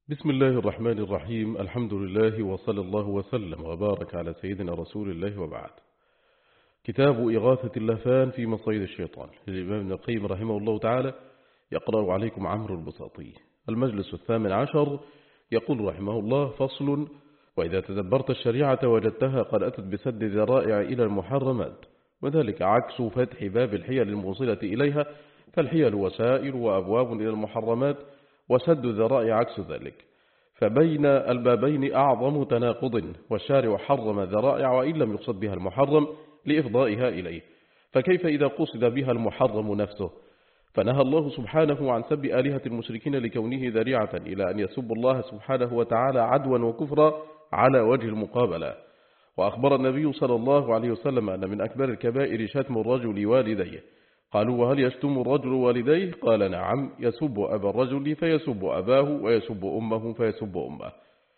بسم الله الرحمن الرحيم. الحمد لله وصلى الله وسلم وبارك على سيدنا رسول الله وبعد. كتاب إغاثة اللهفان في مصيد الشيطان للإمام ابن القيم رحمه الله تعالى، يقرأ عليكم عمرو البساطي. المجلس 18. يقول رحمه الله: فصل: وإذا تدبرت الشريعة وجدتها قد أتت بسد ذرائع إلى المحرمات، وذلك عكس فتح باب الحيل الموصلة إليها، فالحيل وسائل وأبواب إلى المحرمات، وسد الذرائع عكس ذلك، فبين البابين أعظم تناقض، والشارع حرم ذرائع وإن لم يقصد بها المحرم لإفضائها إليه، فكيف إذا قصد بها المحرم نفسه؟ فنهى الله سبحانه عن سب آلهة المشركين لكونه ذريعة إلى أن يسب الله سبحانه وتعالى عدوا وكفرا على وجه المقابلة. وأخبر النبي صلى الله عليه وسلم أن من أكبر الكبائر شتم الرجل والديه. قالوا: وهل يشتم الرجل والديه؟ قال: نعم، يسب أبا الرجل فيسب أباه، ويسب أمه فيسب أمه.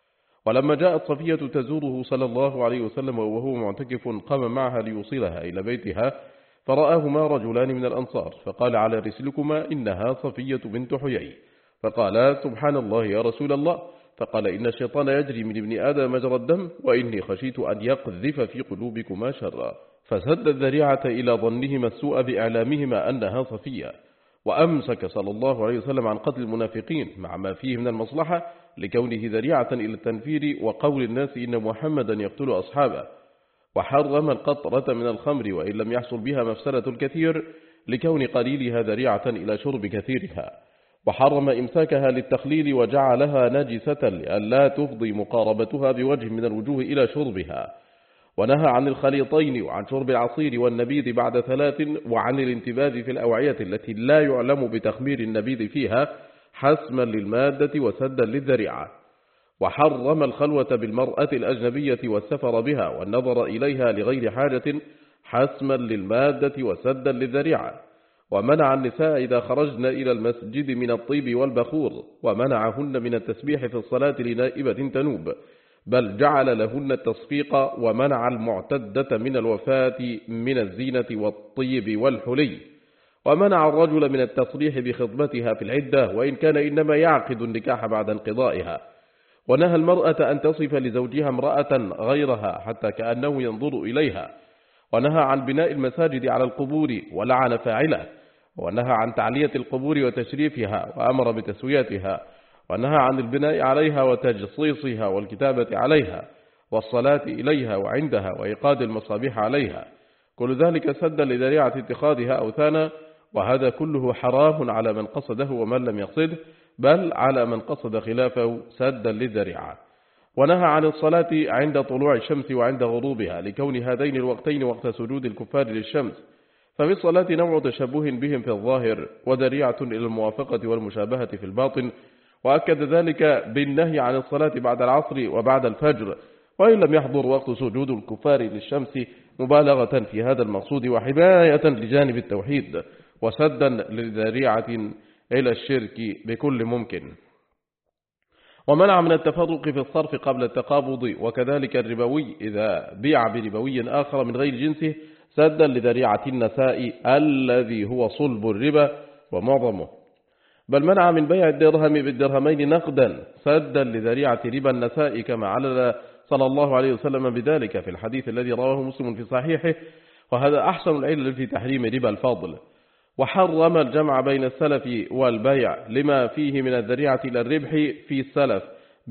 ولما جاءت صفية تزوره صلى الله عليه وسلم وهو معتكف، قام معها ليوصلها إلى بيتها، فرآهما رجلان من الأنصار، فقال: على رسلكما، إنها صفية بنت حيي. فقال: سبحان الله يا رسول الله. فقال: إن الشيطان يجري من ابن آدم مجرى الدم، وإني خشيت أن يقذف في قلوبكما شرا. فسد الذريعة إلى ظنهما السوء بإعلامهما أنها صفية، وأمسك صلى الله عليه وسلم عن قتل المنافقين مع ما فيه من المصلحة لكونه ذريعة إلى التنفير وقول الناس إن محمدا يقتل أصحابه، وحرم القطرة من الخمر وإن لم يحصل بها مفسدة الكثير لكون قليلها ذريعة إلى شرب كثيرها، وحرم إمساكها للتخليل وجعلها نجسة لألا تفضي مقاربتها بوجه من الوجوه إلى شربها، ونهى عن الخليطين وعن شرب العصير والنبيذ بعد 3، وعن الانتباذ في الأوعية التي لا يعلم بتخمير النبيذ فيها حسما للمادة وسدا للذريعة، وحرم الخلوة بالمرأة الأجنبية والسفر بها والنظر إليها لغير حاجة حسما للمادة وسدا للذريعة، ومنع النساء إذا خرجن إلى المسجد من الطيب والبخور، ومنعهن من التسبيح في الصلاة لنائبة تنوب، بل جعل لهن التصفيق، ومنع المعتدة من الوفاة من الزينة والطيب والحلي، ومنع الرجل من التصريح بخطبتها في العدة وإن كان إنما يعقد النكاح بعد انقضائها، ونهى المرأة أن تصف لزوجها امرأة غيرها حتى كأنه ينظر إليها، ونهى عن بناء المساجد على القبور ولعن فاعله، ونهى عن تعلية القبور وتشريفها وأمر بتسويتها، ونهى عن البناء عليها وتجصيصها والكتابة عليها والصلاة إليها وعندها وإيقاد المصابيح عليها، كل ذلك سدا لذريعة اتخاذها أوثانا، وهذا كله حرام على من قصده ومن لم يقصده، بل على من قصد خلافه سدا للذريعة. ونهى عن الصلاة عند طلوع الشمس وعند غروبها لكون هذين الوقتين وقت سجود الكفار للشمس، ففي الصلاة نوع تشبه بهم في الظاهر وذريعة إلى الموافقة والمشابهة في الباطن، وأكد ذلك بالنهي عن الصلاة بعد العصر وبعد الفجر وإن لم يحضر وقت سجود الكفار للشمس، مبالغة في هذا المقصود وحماية لجانب التوحيد وسدا لذريعة إلى الشرك بكل ممكن. ومنع من التفرق في الصرف قبل التقابض، وكذلك الربوي إذا بيع بربوي آخر من غير جنسه سدا لذريعة النساء الذي هو صلب الربا ومعظمه، بل منع من بيع الدرهم بالدرهمين نقدا سدا لذريعة ربا النساء، كما علل صلى الله عليه وسلم بذلك في الحديث الذي رواه مسلم في صحيحه، وهذا أحسن العلل في تحريم ربا الفضل. وحرم الجمع بين السلف والبيع لما فيه من الذريعة إلى الربح في السلف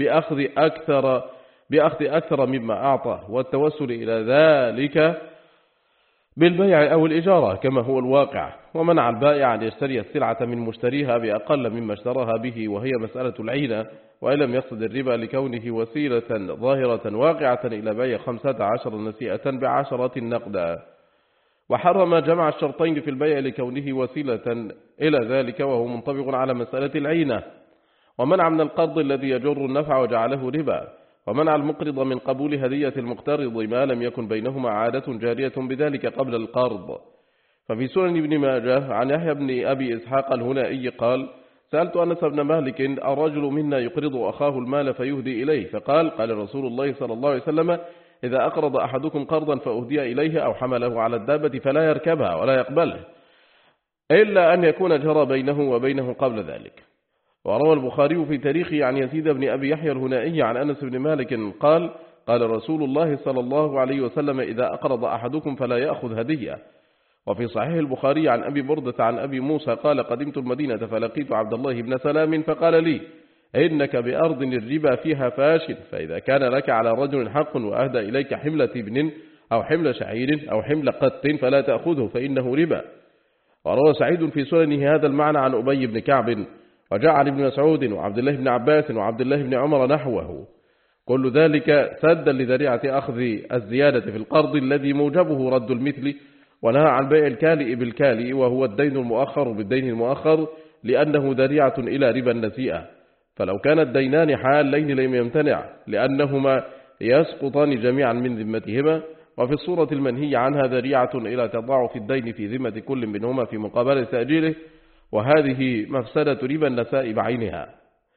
بأخذ أكثر مما أعطى، والتوسل إلى ذلك بالبيع أو الإجارة كما هو الواقع. ومنع البائع أن يشتري السلعة من مشتريها بأقل مما اشتراها به، وهي مسألة العينة، وإن لم يقصد الربا لكونه وسيلة ظاهرة واقعة إلى بيع 15 نسيئة ب10 نقدا. وحرم جمع الشرطين في البيع لكونه وسيلة إلى ذلك وهو منطبق على مسألة العينة. ومنع من القرض الذي يجر النفع وجعله ربا، ومنع المقرض من قبول هدية المقترض ما لم يكن بينهما عادة جارية بذلك قبل القرض. ففي سنن ابن ماجه عن يحيى بن أبي إسحاق الهنائي قال: سألت أنس بن مالك: الرجل منا يقرض أخاه المال فيهدي إليه؟ فقال: قال رسول الله صلى الله عليه وسلم: إذا أقرض أحدكم قرضا فأهدي إليه أو حمله على الدابة فلا يركبها ولا يقبله إلا أن يكون جرى بينه وبينه قبل ذلك. وروى البخاري في تاريخه عن يزيد بن أبي يحيى الهنائي عن أنس بن مالك قال قال رسول الله صلى الله عليه وسلم إذا أقرض أحدكم فلا يأخذ هدية. وفي صحيح البخاري عن أبي بردة عن أبي موسى قال قدمت المدينة فلقيت عبد الله بن سلام فقال لي إنك بأرض الربا فيها فاشل، فإذا كان لك على رجل حق وأهدى إليك حملة ابن أو حمل شعير أو حمل قط فلا تأخذه فإنه ربا. وروى سعيد في سننه هذا المعنى عن أبي بن كعب، وجاء عن ابن مسعود وعبد الله بن عباس وعبد الله بن عمر نحوه، كل ذلك سدا لذريعة أخذ الزيادة في القرض الذي موجبه رد المثل، ونهى عن بيع الكالئ بالكالئ وهو الدين المؤخر بالدين المؤخر لأنه ذريعة إلى ربا النسيئة. فلو كان الدينان حالين لم يمتنع لأنهما يسقطان جميعا من ذمتهما. وفي الصورة المنهي عنها ذريعة إلى تضاعف الدين في ذمة كل منهما في مقابل تأجيله، وهذه مفسدة ربا النساء بعينها.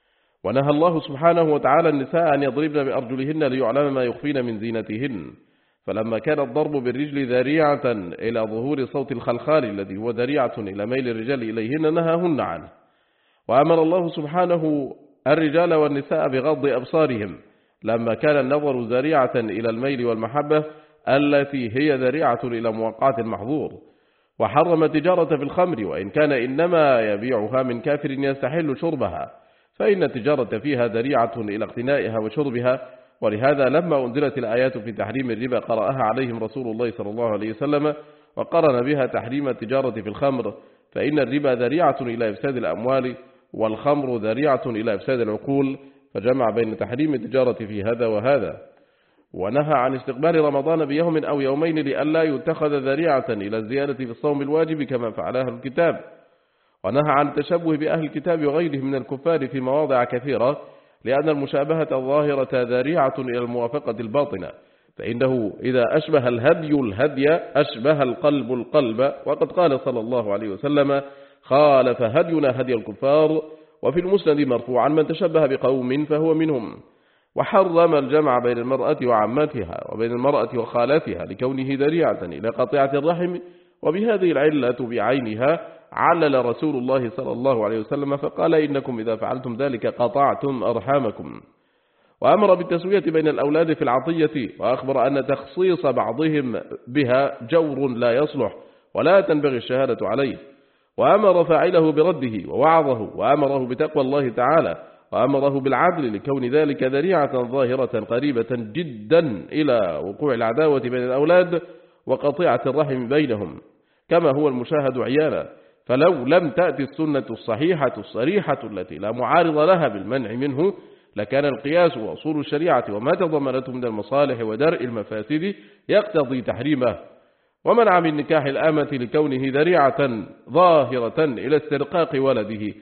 ونهى الله سبحانه وتعالى النساء أن يضربن بأرجلهن ليعلم ما يخفين من زينتهن، فلما كان الضرب بالرجل ذريعة إلى ظهور صوت الخلخال الذي هو ذريعة إلى ميل الرجال إليهن نهاهن عنه. وأمر الله سبحانه الرجال والنساء بغض أبصارهم لما كان النظر ذريعة إلى الميل والمحبة التي هي ذريعة إلى مواقعة المحظور. وحرم التجارة في الخمر وإن كان إنما يبيعها من كافر يستحل شربها، فإن التجارة فيها ذريعة إلى اقتنائها وشربها. ولهذا لما أنزلت الآيات في تحريم الربا قرأها عليهم رسول الله صلى الله عليه وسلم وقرن بها تحريم التجارة في الخمر، فإن الربا ذريعة إلى إفساد الأموال والخمر ذريعة إلى إفساد العقول، فجمع بين تحريم التجارة في هذا وهذا. ونهى عن استقبال رمضان بيوم أو يومين لئلا يتخذ ذريعة إلى الزيادة في الصوم الواجب كما فعلها الكتاب. ونهى عن التشبه بأهل الكتاب وغيرهم من الكفار في مواضع كثيرة، لأن المشابهة الظاهرة ذريعة إلى الموافقة الباطنة، فإنه إذا أشبه الهدي الهدي أشبه القلب القلب. وقد قال صلى الله عليه وسلم خالف هدينا هدي الكفار. وفي المسند مرفوعا من تشبه بقوم فهو منهم. وحرم الجمع بين المرأة وعمتها وبين المرأة وخالتها لكونه ذريعة إلى قطيعة الرحم، وبهذه العلة بعينها علل رسول الله صلى الله عليه وسلم فقال إنكم إذا فعلتم ذلك قطعتم أرحامكم. وأمر بالتسوية بين الأولاد في العطية، وأخبر أن تخصيص بعضهم بها جور لا يصلح ولا تنبغي الشهادة عليه. وأمر فاعله برده ووعظه، وأمره بتقوى الله تعالى، وأمره بالعدل لكون ذلك ذريعة ظاهرة قريبة جدا إلى وقوع العداوة بين الأولاد وقطيعة الرحم بينهم كما هو المشاهد عيانا. فلو لم تأتي السنة الصحيحة الصريحة التي لا معارض لها بالمنع منه لكان القياس وأصول الشريعة وما تضمنته من المصالح ودرء المفاسد يقتضي تحريمه. ومنع من نكاح الآمة لكونه ذريعة ظاهرة إلى استرقاق ولده،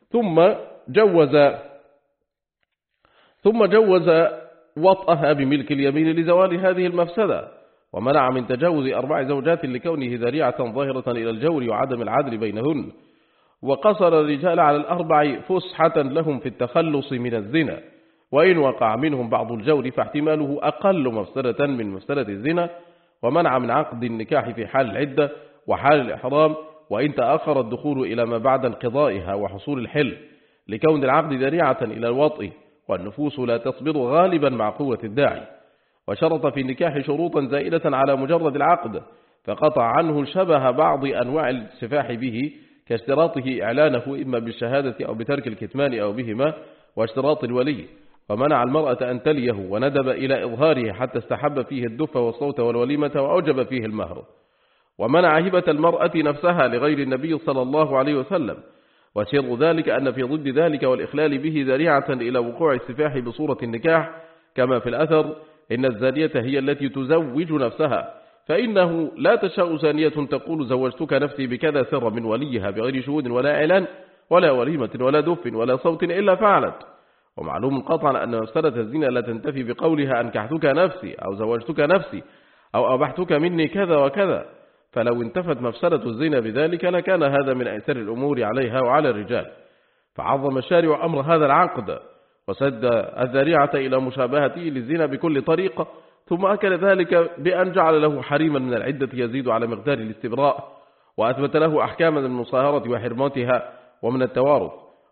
ثم جوز وطئها بملك اليمين لزوال هذه المفسدة. ومنع من تجاوز 4 زوجات لكونه ذريعة ظاهرة إلى الجور وعدم العدل بينهن. وقصر الرجال على 4 فسحة لهم في التخلص من الزنا، وإن وقع منهم بعض الجور فاحتماله أقل مفسدة من مفسدة الزنا. ومنع من عقد النكاح في حال العدة وحال الإحرام، وإن تأخر الدخول إلى ما بعد انقضائها وحصول الحل، لكون العقد ذريعة إلى الوطء، والنفوس لا تصبر غالبا مع قوة الداعي. وشرط في النكاح شروطا زائدة على مجرد العقد، فقطع عنه شبه بعض أنواع السفاح به كاشتراطه إعلانه إما بالشهادة أو بترك الكتمان أو بهما، واشتراط الولي. ومنع المرأة أن تليه، وندب إلى إظهاره حتى استحب فيه الدف والصوت والوليمة وأوجب فيه المهر. ومنع هبة المرأة نفسها لغير النبي صلى الله عليه وسلم. وسر ذلك أن في ضد ذلك والإخلال به ذريعة إلى وقوع السفاح بصورة النكاح، كما في الأثر إن الزانية هي التي تزوج نفسها، فإنه لا تشاء زانية تقول زوجتك نفسي بكذا سر من وليها بغير شهود ولا إعلان ولا وليمة ولا دف ولا صوت إلا فعلت. ومعلوم قطعا أن مفسدة الزنا لا تنتفي بقولها أنكحتك نفسي أو زوجتك نفسي أو أبحتك مني كذا وكذا، فلو انتفت مفسدة الزنا بذلك لكان هذا من أيسر الأمور عليها وعلى الرجال. فعظم الشارع أمر هذا العقد وسد الذريعة إلى مشابهته للزنا بكل طريقة، ثم أكل ذلك بأن جعل له حريما من العدة يزيد على مقدار الاستبراء، وأثبت له أحكاما من المصاهرة وحرماتها ومن التوارث.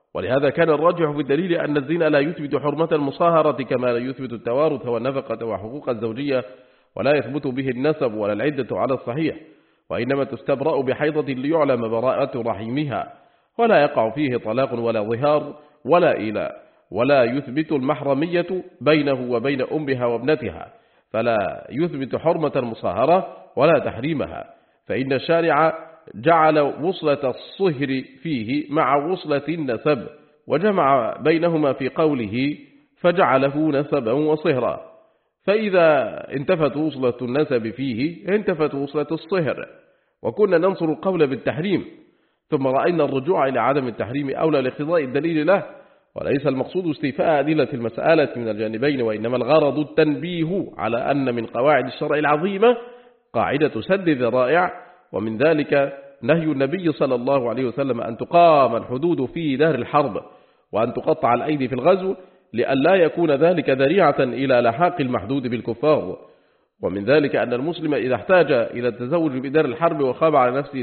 ولهذا كان الراجح في الدليل أن الزنا لا يثبت حرمة المصاهرة كما لا يثبت التوارث والنفقة وحقوق الزوجية، ولا يثبت به النسب ولا العدة على الصحيح، وإنما تستبرأ بحيضة ليعلم براءة رحمها، ولا يقع فيه طلاق ولا ظهار ولا إيلاء، ولا يثبت المحرمية بينه وبين أمها وابنتها، فلا يثبت حرمة المصاهرة ولا تحريمها، فإن الشارع جعل وصلة الصهر فيه مع وصلة النسب، وجمع بينهما في قوله فجعله نسبا وصهرا، فإذا انتفت وصلة النسب فيه انتفت وصلة الصهر. وكنا ننصر القول بالتحريم، ثم رأينا الرجوع إلى عدم التحريم أولى لاقتضاء الدليل له، وليس المقصود استيفاء أدلة المسألة من الجانبين، وإنما الغرض التنبيه على أن من قواعد الشرع العظيمة قاعدة سد الذرائع، ومن ذلك نهي النبي صلى الله عليه وسلم أن تقام الحدود في دار الحرب وأن تقطع الأيدي في الغزو، لئلا يكون ذلك ذريعة إلى لحاق المحدود بالكفار. ومن ذلك أن المسلم إذا احتاج إلى التزوج بدار الحرب وخاف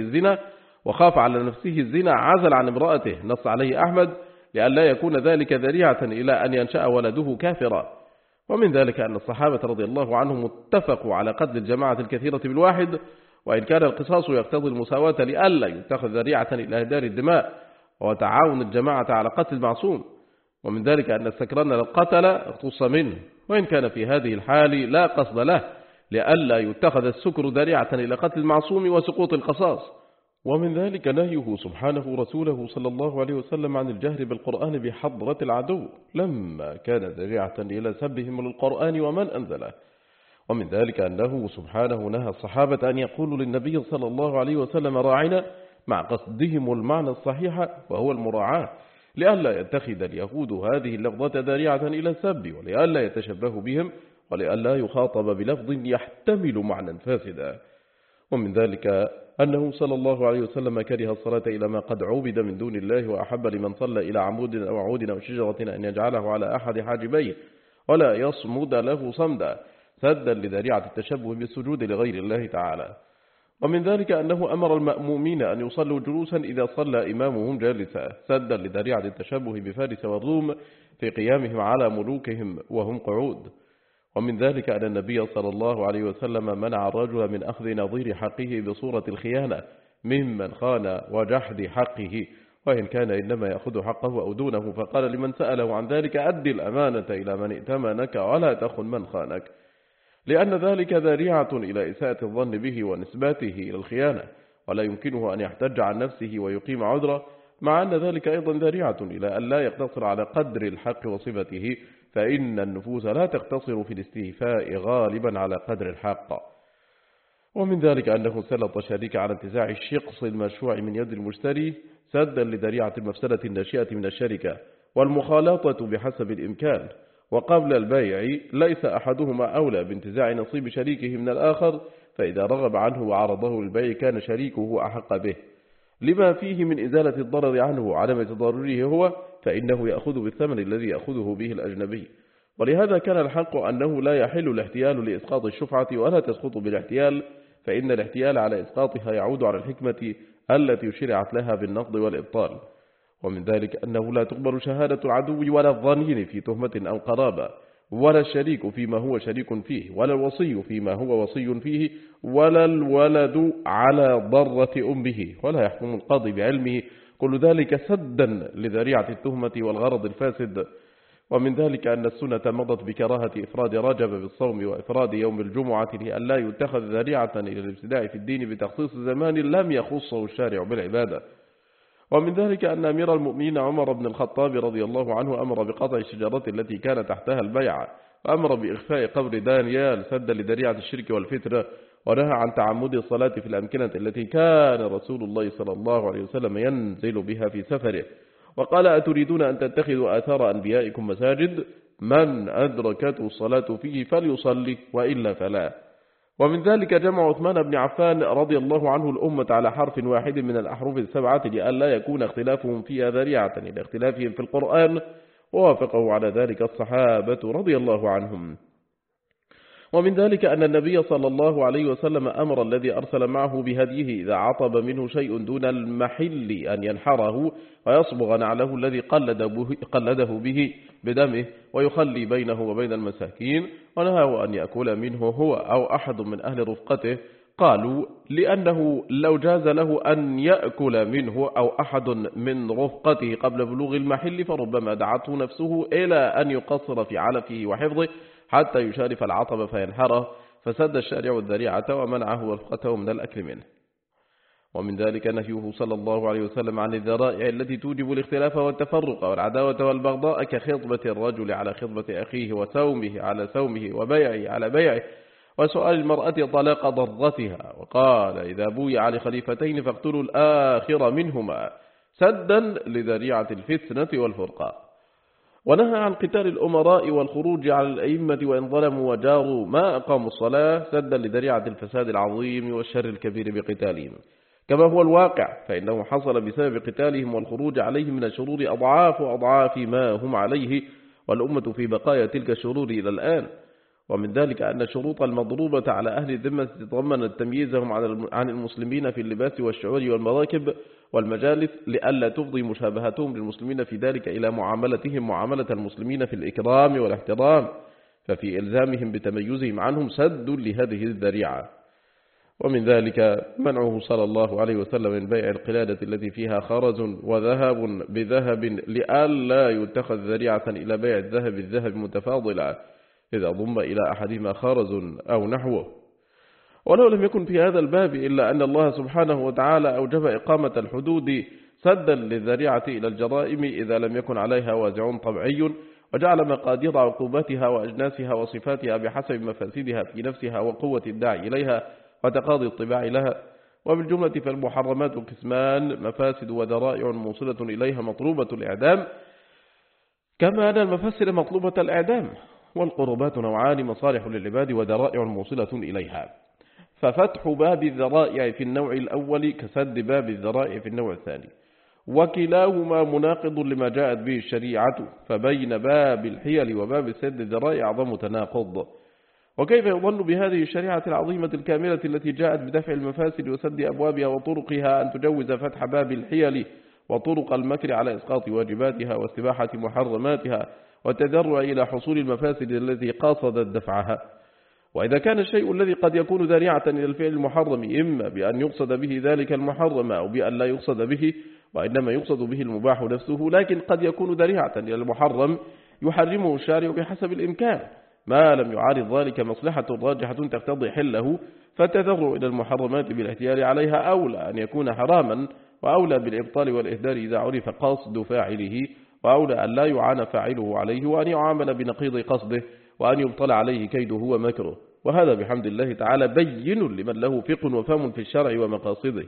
على نفسه الزنا عزل عن امرأته، نص عليه أحمد، لئلا يكون ذلك ذريعة إلى أن ينشأ ولده كافرا. ومن ذلك أن الصحابة رضي الله عنهم اتفقوا على قتل الجماعة الكثيرة بالواحد، وإن كان القصاص يقتضي المساواة لئلا يتخذ ذريعة إلى إهدار الدماء وتعاون الجماعة على قتل المعصوم. ومن ذلك أن السكران القتل اختص منه، وإن كان في هذه الحال لا قصد له، لئلا يتخذ السكر ذريعة إلى قتل المعصوم وسقوط القصاص. ومن ذلك نهيه سبحانه رسوله صلى الله عليه وسلم عن الجهر بالقرآن بحضرة العدو، لما كان ذريعة إلى سبهم للقرآن ومن أنزله. ومن ذلك أنه سبحانه نهى الصحابة أن يقولوا للنبي صلى الله عليه وسلم راعنا، مع قصدهم المعنى الصحيح وهو المراعاة، لئلا يتخذ اليهود هذه اللفظة ذريعة إلى السب، ولئلا يتشبه بهم، ولئلا يخاطب بلفظ يحتمل معنى فاسدا. ومن ذلك أنه صلى الله عليه وسلم كره الصلاة إلى ما قد عبد من دون الله، وأحب لمن صلى إلى عمود أو عود أو شجرة أن يجعله على أحد حاجبيه ولا يصمد له صمدا، سدا لذريعة التشبه بالسجود لغير الله تعالى. ومن ذلك أنه أمر المأمومين أن يصلوا جلوسا إذا صلى إمامهم جالسا، سدا لذريعة التشبه بفارس والروم في قيامهم على ملوكهم وهم قعود. ومن ذلك أن النبي صلى الله عليه وسلم منع الرجل من أخذ نظير حقه بصورة الخيانة ممن خان وجحد حقه، وإن كان إنما يأخذ حقه أو دونه، فقال لمن سأله عن ذلك أد الأمانة إلى من ائتمنك ولا تخن من خانك، لأن ذلك ذريعة إلى إساءة الظن به ونسبته إلى الخيانة، ولا يمكنه أن يحتج عن نفسه ويقيم عذره، مع أن ذلك أيضا ذريعة إلى أن لا يقتصر على قدر الحق وصفته، فإن النفوس لا تقتصر في الاستيفاء غالبا على قدر الحق. ومن ذلك أنه سلط الشريك على انتزاع الشقص المشروع من يد المشتري، سدا لذريعة المفسدة الناشئة من الشركة، والمخالطة بحسب الإمكان. وقبل البيع ليس أحدهما أولى بانتزاع نصيب شريكه من الآخر، فإذا رغب عنه وعرضه للبيع كان شريكه أحق به، لما فيه من إزالة الضرر عنه وعدم تضرره هو، فإنه يأخذ بالثمن الذي يأخذه به الأجنبي. ولهذا كان الحق أنه لا يحل الاحتيال لإسقاط الشفعة ولا تسقط بالاحتيال، فإن الاحتيال على إسقاطها يعود على الحكمة التي شرعت لها بالنقض والإبطال. ومن ذلك أنه لا تقبل شهادة العدو ولا الظنين في تهمة أو قرابة، ولا الشريك فيما هو شريك فيه، ولا الوصي فيما هو وصي فيه، ولا الولد على ضرة أمه، ولا يحكم القاضي بعلمه، كل ذلك سدا لذريعة التهمة والغرض الفاسد. ومن ذلك أن السنة مضت بكراهة إفراد رجب بالصوم وإفراد يوم الجمعة لئلا يتخذ ذريعة إلى الابتداء في الدين بتخصيص زمان لم يخصه الشارع بالعبادة. ومن ذلك أن أمير المؤمنين عمر بن الخطاب رضي الله عنه أمر بقطع الشجرة التي كان تحتها البيعة، وأمر بإخفاء قبر دانيال سدا لذريعة الشرك والفتنة، ونهى عن تعمد الصلاة في الأمكنة التي كان رسول الله صلى الله عليه وسلم ينزل بها في سفره، وقال أتريدون أن تتخذوا آثار أنبيائكم مساجد، من أدركته الصلاة فيه فليصلي وإلا فلا. ومن ذلك جمع عثمان بن عفان رضي الله عنه الأمة على حرف واحد من الأحرف السبعة لئلا يكون اختلافهم فيها ذريعة إلى اختلافهم في القرآن، ووافقه على ذلك الصحابة رضي الله عنهم. ومن ذلك أن النبي صلى الله عليه وسلم أمر الذي أرسل معه بهديه إذا عطب منه شيء دون المحل أن ينحره ويصبغ نعله الذي قلده به بدمه ويخلي بينه وبين المساكين، ونهاه أن يأكل منه هو أو أحد من أهل رفقته. قالوا لأنه لو جاز له أن يأكل منه أو أحد من رفقته قبل بلوغ المحل فربما دعته نفسه إلى أن يقصر في علفه وحفظه حتى يشارف العطب فينحره، فسد الشارع الذريعة ومنعه رفقته من الأكل منه. ومن ذلك نهيه صلى الله عليه وسلم عن الذرائع التي توجب الاختلاف والتفرق والعداوة والبغضاء، كخطبة الرجل على خطبة أخيه، وسومه على سومه، وبيعه على بيعه، وسؤال المرأة طلاق ضرتها. وقال إذا بويع لخليفتين فاقتلوا الآخر منهما سدا لذريعة الفتنة والفرقة. ونهى عن قتال الأمراء والخروج على الأئمة وإن ظلموا وجاروا ما أقاموا الصلاة سدا لذريعة الفساد العظيم والشر الكبير بقتالهم، كما هو الواقع، فإنه حصل بسبب قتالهم والخروج عليهم من الشرور أضعاف ما هم عليه، والأمة في بقايا تلك الشرور إلى الآن. ومن ذلك أن الشروط المضروبة على أهل الذمة تتضمن تمييزهم عن المسلمين في اللباس والشعور والمراكب والمجالس، لئلا تفضي مشابهتهم للمسلمين في ذلك إلى معاملتهم معاملة المسلمين في الإكرام والاحترام، ففي إلزامهم بتميزهم عنهم سد لهذه الذريعة. ومن ذلك منعه صلى الله عليه وسلم من بيع القلادة التي فيها خرز وذهب بذهب، لئلا يتخذ ذريعة إلى بيع الذهب بالذهب متفاضلا إذا ضم إلى أحدهما خرز أو نحوه. ولو لم يكن في هذا الباب إلا أن الله سبحانه وتعالى أوجب إقامة الحدود سدا للذريعة إلى الجرائم إذا لم يكن عليها وازع طبيعي، وجعل مقادير عقوباتها وأجناسها وصفاتها بحسب مفاسدها في نفسها وقوة الداعي إليها وتقاضي الطباع لها. وبالجملة فالمحرمات قسمان: مفاسد وذرائع موصلة إليها مطلوبة الإعدام، كما أن المفاسد مطلوبة الإعدام. والقربات نوعان: مصالح للعباد وذرائع موصلة إليها، ففتح باب الذرائع في النوع الأول كسد باب الذرائع في النوع الثاني، وكلاهما مناقض لما جاءت به الشريعة، فبين باب الحيل وباب سد الذرائع أعظم تناقض. وكيف يظن بهذه الشريعة العظيمة الكاملة التي جاءت بدفع المفاسد وسد أبوابها وطرقها أن تجوز فتح باب الحيل وطرق المكر على إسقاط واجباتها واستباحة محرماتها والتدرع إلى حصول المفاسد التي قاصدت دفعها؟ وإذا كان الشيء الذي قد يكون ذريعة إلى الفعل المحرم إما بأن يقصد به ذلك المحرم أو بأن لا يقصد به، وإنما يقصد به المباح نفسه، لكن قد يكون ذريعة إلى المحرم يحرمه الشارع بحسب الإمكان ما لم يعارض ذلك مصلحة راجحة تقتضي حله، فالتذرع إلى المحرمات بالاحتيال عليها أولى أن يكون حراما، وأولى بالإبطال والإهدار إذا عرف قصد فاعله، وأولى أن لا يعان فاعله عليه، وأن يعامل بنقيض قصده، وأن يبطل عليه كيده ومكره. وهذا بحمد الله تعالى بين لمن له فقه وفهم في الشرع ومقاصده.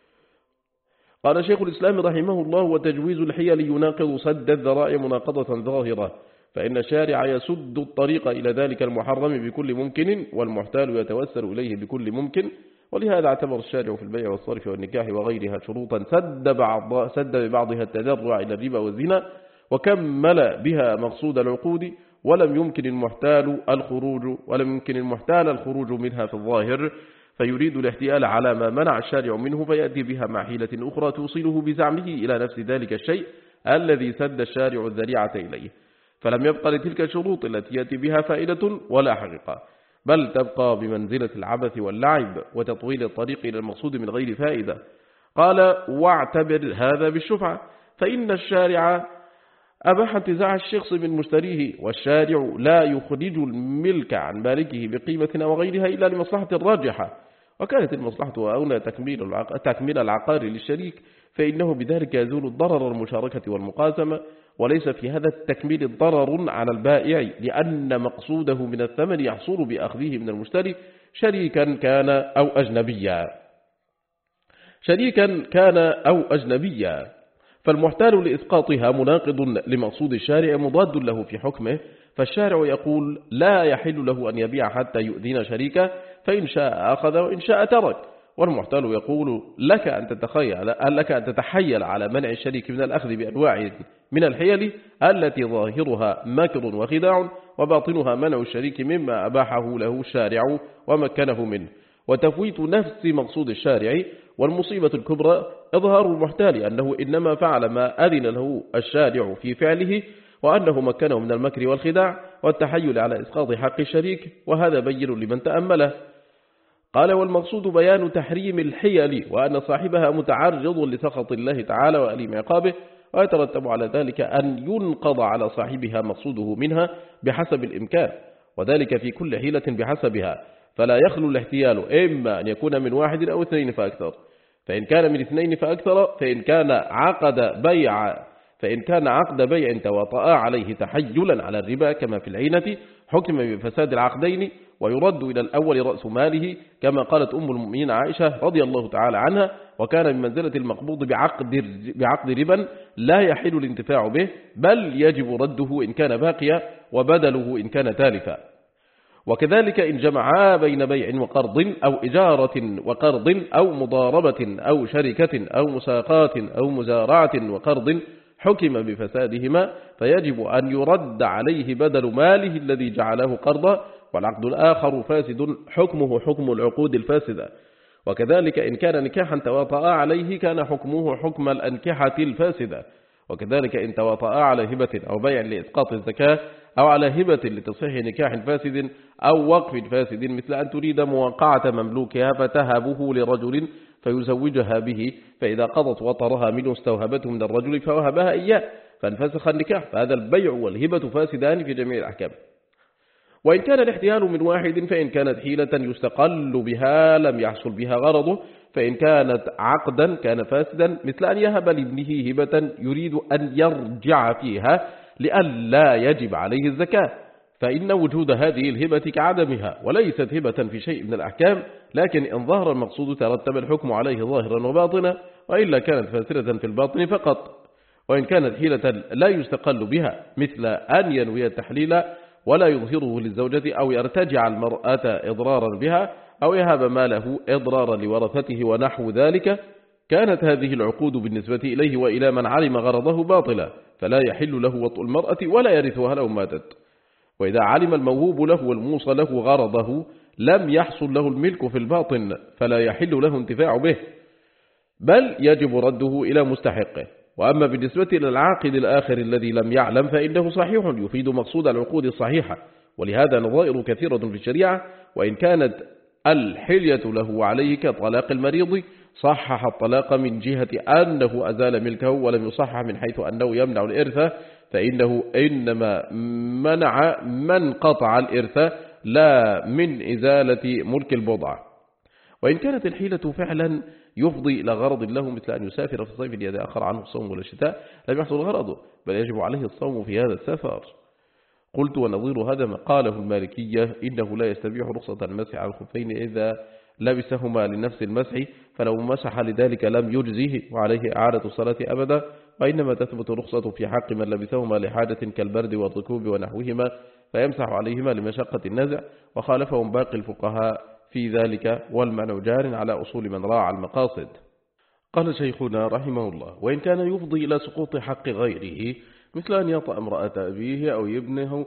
قال شيخ الإسلام رحمه الله: وتجويز الحيل يناقض سد الذرائع مناقضة ظاهرة، فإن الشارع يسد الطريق إلى ذلك المحرم بكل ممكن، والمحتال يتوسل إليه بكل ممكن. ولهذا اعتبر الشارع في البيع والصرف والنكاح وغيرها شروطا سد ببعضها التدرع إلى الربا والزنا، وكمل بها مقصود العقود، ولم يمكن المحتال الخروج منها في الظاهر، فيريد الاحتيال على ما منع الشارع منه، فيأتي بها مع حيلة أخرى توصله بزعمه إلى نفس ذلك الشيء الذي سد الشارع الذريعة إليه، فلم يبقى لتلك الشروط التي يأتي بها فائدة ولا حقيقة، بل تبقى بمنزلة العبث واللعب وتطويل الطريق إلى المقصود من غير فائدة. قال: واعتبر هذا بالشفعة، فإن الشارع أباح انتزاع الشخص من مشتريه، والشارع لا يخرج الملك عن مالكه بقيمة أو غيرها إلا لمصلحة راجحة، وكانت المصلحة أولى تكميل العقار للشريك، فإنه بذلك يزول الضرر والمشاركة والمقاسمة، وليس في هذا التكميل الضرر على البائع، لأن مقصوده من الثمن يحصل بأخذه من المشتري شريكا كان أو أجنبيا، فالمحتال لإسقاطها مناقض لمقصود الشارع مضاد له في حكمه، فالشارع يقول: لا يحل له أن يبيع حتى يؤذن شريكه، فإن شاء أخذ وإن شاء ترك، والمحتال يقول لك أن تتحيل على منع الشريك من الأخذ بأنواع من الحيل التي ظاهرها مكر وخداع وباطنها منع الشريك مما أباحه له الشارع ومكنه منه، وتفويت نفس مقصود الشارع. والمصيبة الكبرى إظهار المحتال أنه إنما فعل ما أذن له الشارع في فعله، وأنه مكنه من المكر والخداع والتحيل على إسقاط حق الشريك، وهذا بين لمن تأمله. قال: والمقصود بيان تحريم الحيل، وأن صاحبها متعرض لسخط الله تعالى وأليم عقابه، ويترتب على ذلك أن ينقض على صاحبها مقصوده منها بحسب الإمكان، وذلك في كل حيلة بحسبها، فلا يخلو الاحتيال إما أن يكون من واحد أو اثنين فأكثر، فإن كان من اثنين فأكثر فإن كان عقد بيع تواطأ عليه تحيلا على الربا كما في العينة حكم بفساد العقدين، ويرد إلى الأول رأس ماله، كما قالت أم المؤمنين عائشة رضي الله تعالى عنها: وكان من منزلة المقبوض بعقد ربا لا يحل الانتفاع به، بل يجب رده إن كان باقيا وبدله إن كان تالفا. وكذلك إن جمعا بين بيع وقرض أو إجارة وقرض أو مضاربة أو شركة أو مساقات أو مزارعة وقرض حكم بفسادهما، فيجب أن يرد عليه بدل ماله الذي جعله قرضا، والعقد الآخر فاسد حكمه حكم العقود الفاسدة. وكذلك إن كان نكاحا تواطأ عليه كان حكمه حكم الأنكحة الفاسدة. وكذلك إن تواطأ على هبة أو بيع لإسقاط الزكاة، أو على هبة لتصحيح نكاح فاسد أو وقف فاسد، مثل أن تريد موقعة مملوكها فتهبه لرجل فيزوجها به، فإذا قضت وطرها منه استوهبته من الرجل فوهبها إياه فانفسخ النكاح، فهذا البيع والهبة فاسدان في جميع الأحكام. وإن كان الاحتيال من واحد فإن كانت حيلة يستقل بها لم يحصل بها غرضه، فإن كانت عقدا كان فاسدا، مثل أن يهب لابنه هبة يريد أن يرجع فيها لئلا يجب عليه الزكاة، فإن وجود هذه الهبة كعدمها، وليست هبة في شيء من الأحكام، لكن إن ظهر المقصود ترتب الحكم عليه ظاهرا وباطنا، وإلا كانت فاسدة في الباطن فقط. وإن كانت حيلة لا يستقل بها، مثل أن ينوي التحليل ولا يظهره للزوجة، أو يرتجع المرأة إضرارا بها، أو يهب ماله إضرارا لورثته ونحو ذلك، كانت هذه العقود بالنسبة إليه وإلى من علم غرضه باطلا، فلا يحل له وطء المرأة ولا يرثها لو ماتت. وإذا علم الموهوب له والموصى له غرضه لم يحصل له الملك في الباطن، فلا يحل له انتفاع به، بل يجب رده إلى مستحقه. وأما بالنسبة للعاقد الآخر الذي لم يعلم فإنه صحيح يفيد مقصود العقود الصحيحة، ولهذا نظائر كثيرة في الشريعة. وإن كانت الحلية له عليه كطلاق المريض صحح الطلاق من جهة أنه أزال ملكه، ولم يصحح من حيث أنه يمنع الإرث، فإنه إنما منع من قطع الإرث لا من إزالة ملك البضع. وإن كانت الحيلة فعلا يفضي إلى غرض له، مثل أن يسافر في الصيف ليتأخر عنه الصوم ولا الشتاء، لم يحصل غرضه، بل يجب عليه الصوم في هذا السفر. قلت: ونظير هذا ما قاله المالكية إنه لا يستبيح رخصة المسح على الخفين إذا لبسهما لنفس المسح، فلو مسح لذلك لم يجزيه وعليه إعادة الصلاة أبدا، وإنما تثبت رخصة في حق من لبسهما لحاجة كالبرد والركوب ونحوهما، فيمسح عليهما لمشقة النزع، وخالفهم باقي الفقهاء في ذلك، والمنع جار على أصول من راعى المقاصد. قال شيخنا رحمه الله: وإن كان يفضي إلى سقوط حق غيره، مثل أن يطأ امرأة أبيه أو ابنه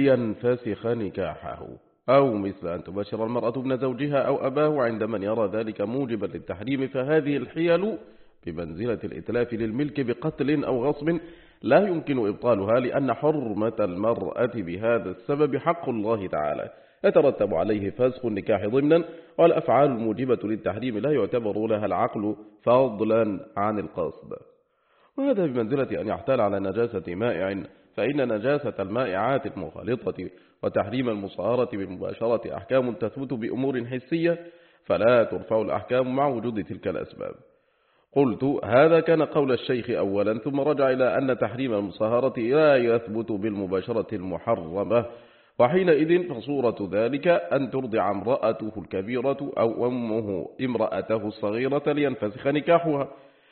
لينفسخ نكاحه، أو مثل أن تباشر المرأة ابن زوجها أو أباه عند من يرى ذلك موجبا للتحريم، فهذه الحيل بمنزلة الإتلاف للملك بقتل أو غصب لا يمكن إبطالها، لأن حرمة المرأة بهذا السبب حق الله تعالى يترتب عليه فسخ النكاح ضمنا، والأفعال الموجبة للتحريم لا يعتبر لها العقل فضلا عن القصد. وهذا بمنزلة أن يحتال على نجاسة مائع، فإن نجاسة المائعات المخالطة وتحريم المصارة بالمباشرة أحكام تثبت بأمور حسية، فلا ترفع الأحكام مع وجود تلك الأسباب. قلت: هذا كان قول الشيخ أولا، ثم رجع إلى أن تحريم المصاهرة لا يثبت بالمباشرة المحرمة، وحينئذ فصورة ذلك أن ترضع امرأته الكبيرة أو أمه امرأته الصغيرة لينفسخ نكاحها،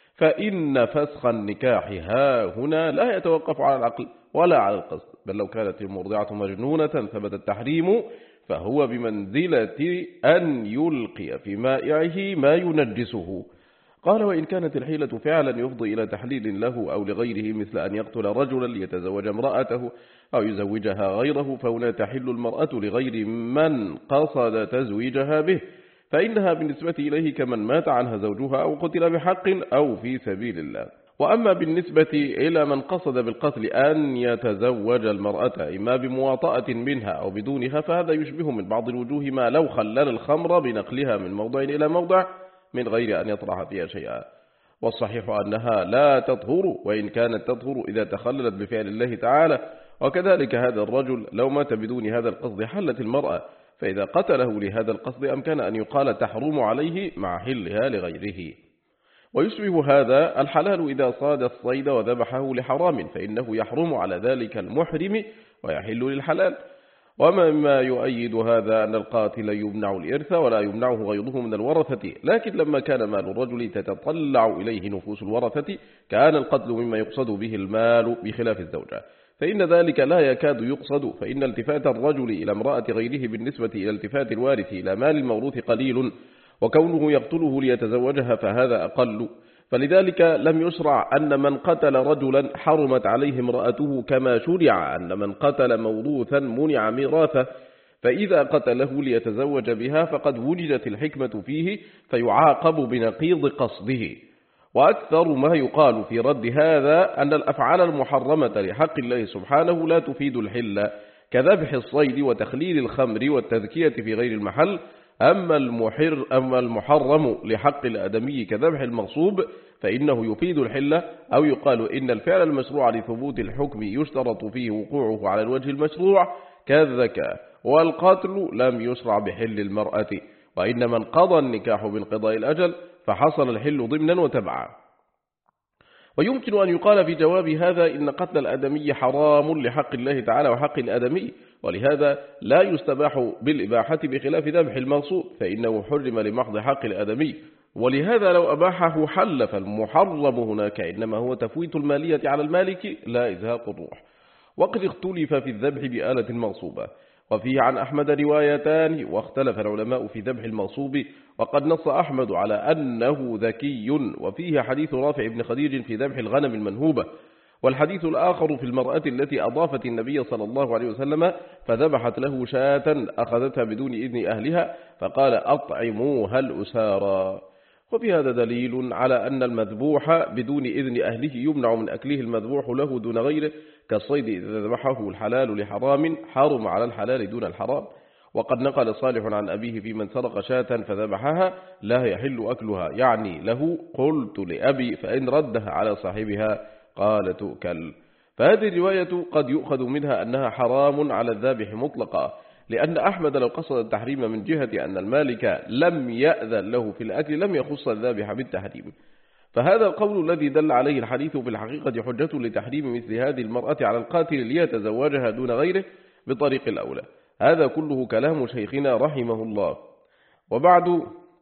فإن فسخ النكاح هنا لا يتوقف على العقل ولا على القصد، بل لو كانت المرضعة مجنونة ثبت التحريم، فهو بمنزلة أن يلقي في مائعه ما ينجسه. قال وإن كانت الحيلة فعلا يفضي إلى تحليل له أو لغيره، مثل أن يقتل رجلا ليتزوج امرأته أو يزوجها غيره، فهنا تحل المرأة لغير من قصد تزويجها به، فإنها بالنسبة إليه كمن مات عنها زوجها أو قتل بحق أو في سبيل الله. وأما بالنسبة إلى من قصد بالقتل أن يتزوج المرأة إما بمواطأة منها أو بدونها، فهذا يشبه من بعض الوجوه ما لو خلل الخمر بنقلها من موضع إلى موضع من غير أن يطرح فيها شيئا. والصحيح أنها لا تطهر، وإن كانت تطهر إذا تخللت بفعل الله تعالى. وكذلك هذا الرجل لو مات بدون هذا القصد حلت المرأة، فإذا قتله لهذا القصد أمكن أن يقال تحرم عليه مع حلها لغيره. ويشبه هذا الحلال إذا صاد الصيد وذبحه لحرام، فإنه يحرم على ذلك المحرم ويحل للحلال. ومما يؤيد هذا أن القاتل يمنع الإرث ولا يمنعه غيره من الورثة، لكن لما كان مال الرجل تتطلع إليه نفوس الورثة كان القتل مما يقصد به المال بخلاف الزوجة، فإن ذلك لا يكاد يقصد، فإن التفات الرجل إلى امرأة غيره بالنسبة إلى التفات الوارث إلى مال الموروث قليل، وكونه يقتله ليتزوجها فهذا أقل. فلذلك لم يشرع أن من قتل رجلا حرمت عليه امرأته، كما شرع أن من قتل موروثا منع ميراثه، فإذا قتله ليتزوج بها فقد وجدت الحكمة فيه فيعاقب بنقيض قصده. وأكثر ما يقال في رد هذا أن الأفعال المحرمة لحق الله سبحانه لا تفيد الحل، كذبح الصيد وتخليل الخمر والتذكية في غير المحل. أما المحرم لحق الآدمي كذبح المغصوب فإنه يفيد الحلة، أو يقال إن الفعل المشروع لثبوت الحكم يشترط فيه وقوعه على الوجه المشروع كالذكاء، والقتل لم يشرع بحل المرأة، وإنما انقضى النكاح بانقضاء الأجل فحصل الحل ضمنا وتبعا. ويمكن أن يقال في جواب هذا إن قتل الآدمي حرام لحق الله تعالى وحق الآدمي، ولهذا لا يستباح بالإباحة بخلاف ذبح المغصوب، فإنه حرم لمحض حق الآدمي. ولهذا لو أباحه حل، فالمحرم هناك إنما هو تفويت المالية على المالك لا إزهاق الروح. وقد اختلف في الذبح بآلة مغصوبة، وفيه عن أحمد روايتان، واختلف العلماء في ذبح المغصوب، وقد نص أحمد على أنه ذكي، وفيه حديث رافع بن خديج في ذبح الغنم المنهوبة، والحديث الآخر في المرأة التي أضافت النبي صلى الله عليه وسلم فذبحت له شاة أخذتها بدون إذن أهلها فقال أطعموها الأسارى. وفي هذا دليل على أن المذبوح بدون إذن أهله يمنع من أكله المذبوح له دون غيره، كالصيد إذا ذبحه الحلال لحرام حرم على الحلال دون الحرام. وقد نقل صالح عن أبيه في من سرق شاة فذبحها لا يحل أكلها، يعني له قلت لأبي فإن ردها على صاحبها قال تؤكل. فهذه الرواية قد يؤخذ منها أنها حرام على الذابح مطلقا، لأن أحمد لو قصد التحريم من جهة أن المالك لم يأذن له في الأكل لم يخص الذابح بالتحريم. فهذا القول الذي دل عليه الحديث في الحقيقة حجة لتحريم مثل هذه المرأة على القاتل ليتزوجها دون غيره بطريق الأولى. هذا كله كلام شيخنا رحمه الله. وبعد،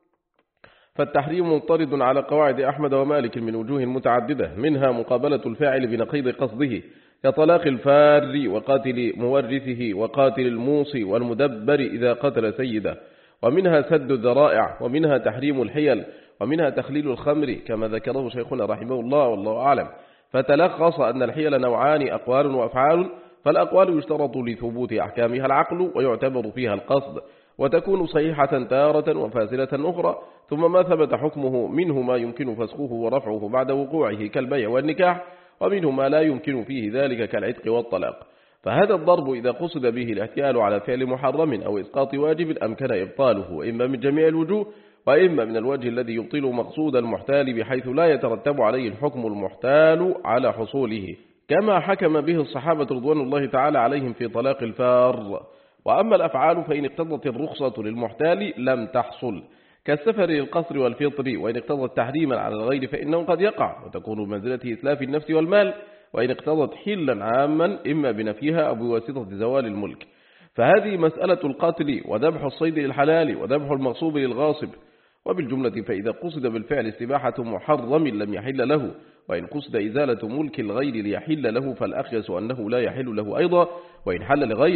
فالتحريم مضطرد على قواعد أحمد ومالك من وجوه متعددة، منها مقابلة الفاعل بنقيض قصده كطلاق الفار وقاتل مورثه وقاتل الموصي والمدبر إذا قتل سيده، ومنها سد الذرائع، ومنها تحريم الحيل، ومنها تخليل الخمر كما ذكره شيخنا رحمه الله والله أعلم. فتلخص أن الحيل نوعان، أقوال وأفعال، فالأقوال يشترط لثبوت أحكامها العقل ويعتبر فيها القصد، وتكون صحيحة تارة وفاسدة أخرى، ثم ما ثبت حكمه منه ما يمكن فسخه ورفعه بعد وقوعه كالبيع والنكاح، ومنه ما لا يمكن فيه ذلك كالعتق والطلاق. فهذا الضرب إذا قصد به الاحتيال على فعل محرم أو إسقاط واجب أمكن إبطاله إما من جميع الوجوه، وإما من الوجه الذي يبطل مقصود المحتال بحيث لا يترتب عليه الحكم المحتال على حصوله، كما حكم به الصحابة رضوان الله تعالى عليهم في طلاق الفار. وأما الأفعال فإن اقتضت الرخصة للمحتال لم تحصل، كالسفر للقصر والفطر، وإن اقتضت تحريما على الغير فإنه قد يقع وتكون بمنزلة إتلاف النفس والمال، وإن اقتضت حلا عاما إما بنفيها أو بواسطة زوال الملك. فهذه مسألة القتل وذبح الصيد للحلال وذبح المغصوب للغاصب. وبالجملة فإذا قصد بالفعل استباحة محرم لم يحل له، وإن قصد إزالة ملك الغير ليحل له فالأخيس أنه لا يحل له أيضا وإن حل لغيره.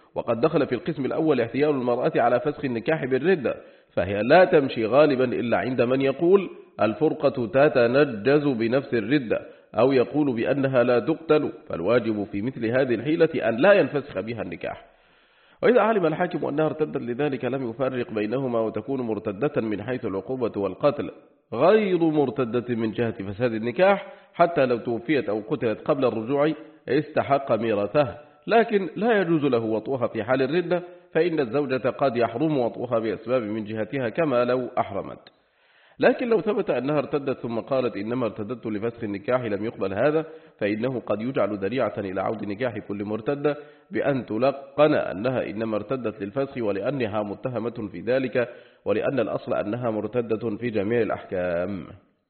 وقد دخل في القسم الأول احتيال المرأة على فسخ النكاح بالردة، فهي لا تمشي غالبا إلا عند من يقول الفرقة تتنجز بنفس الردة، أو يقول بأنها لا تقتل، فالواجب في مثل هذه الحيلة أن لا ينفسخ بها النكاح. وإذا علم الحاكم أنها ارتدت لذلك لم يفرق بينهما، وتكون مرتدة من حيث العقوبة والقتل، غير مرتدة من جهة فساد النكاح، حتى لو توفيت أو قتلت قبل الرجوع استحق ميراثها، لكن لا يجوز له وطئها في حال الردة، فإن الزوجة قد يحرم وطئها بأسباب من جهتها كما لو أحرمت. لكن لو ثبت أنها ارتدت ثم قالت إنما ارتدت لفسخ النكاح لم يقبل هذا، فإنه قد يجعل ذريعة إلى عود نكاح كل مرتدة بأن تلقن أنها إنما ارتدت للفسخ، ولأنها متهمة في ذلك، ولأن الأصل أنها مرتدة في جميع الأحكام.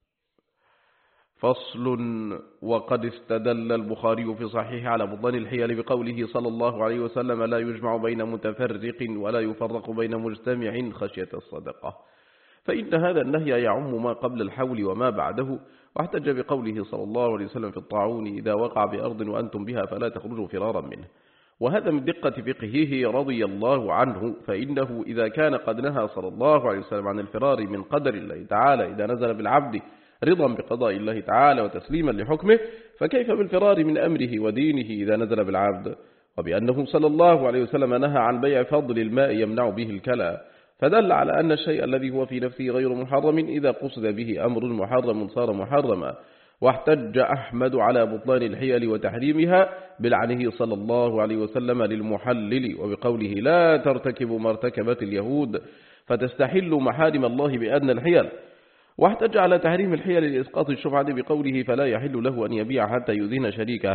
فصل. وقد استدل البخاري في صحيح على بطلان الحيل بقوله صلى الله عليه وسلم لا يجمع بين متفرق ولا يفرق بين مجتمع خشية الصدقة، فإن هذا النهي يعم ما قبل الحول وما بعده، واحتج بقوله صلى الله عليه وسلم في الطاعون إذا وقع بأرض وأنتم بها فلا تخرجوا فرارا منه، وهذا من دقة فقهه رضي الله عنه، فإنه إذا كان قد نهى صلى الله عليه وسلم عن الفرار من قدر الله تعالى إذا نزل بالعبد رضا بقضاء الله تعالى وتسليما لحكمه، فكيف بالفرار من أمره ودينه إذا نزل بالعبد؟ وبأنه صلى الله عليه وسلم نهى عن بيع فضل الماء يمنع به الكلى، فدل على أن الشيء الذي هو في نفسه غير محرم إذا قصد به أمر محرم صار محرما. واحتج أحمد على بطلان الحيل وتحريمها بلعنه صلى الله عليه وسلم للمحلل، وبقوله لا ترتكبوا ما ارتكبت اليهود فتستحلوا محارم الله بأدنى الحيل. واحتج على تحريم الحيل لإسقاط الشفعة بقوله فلا يحل له أن يبيع حتى يذين شريكه.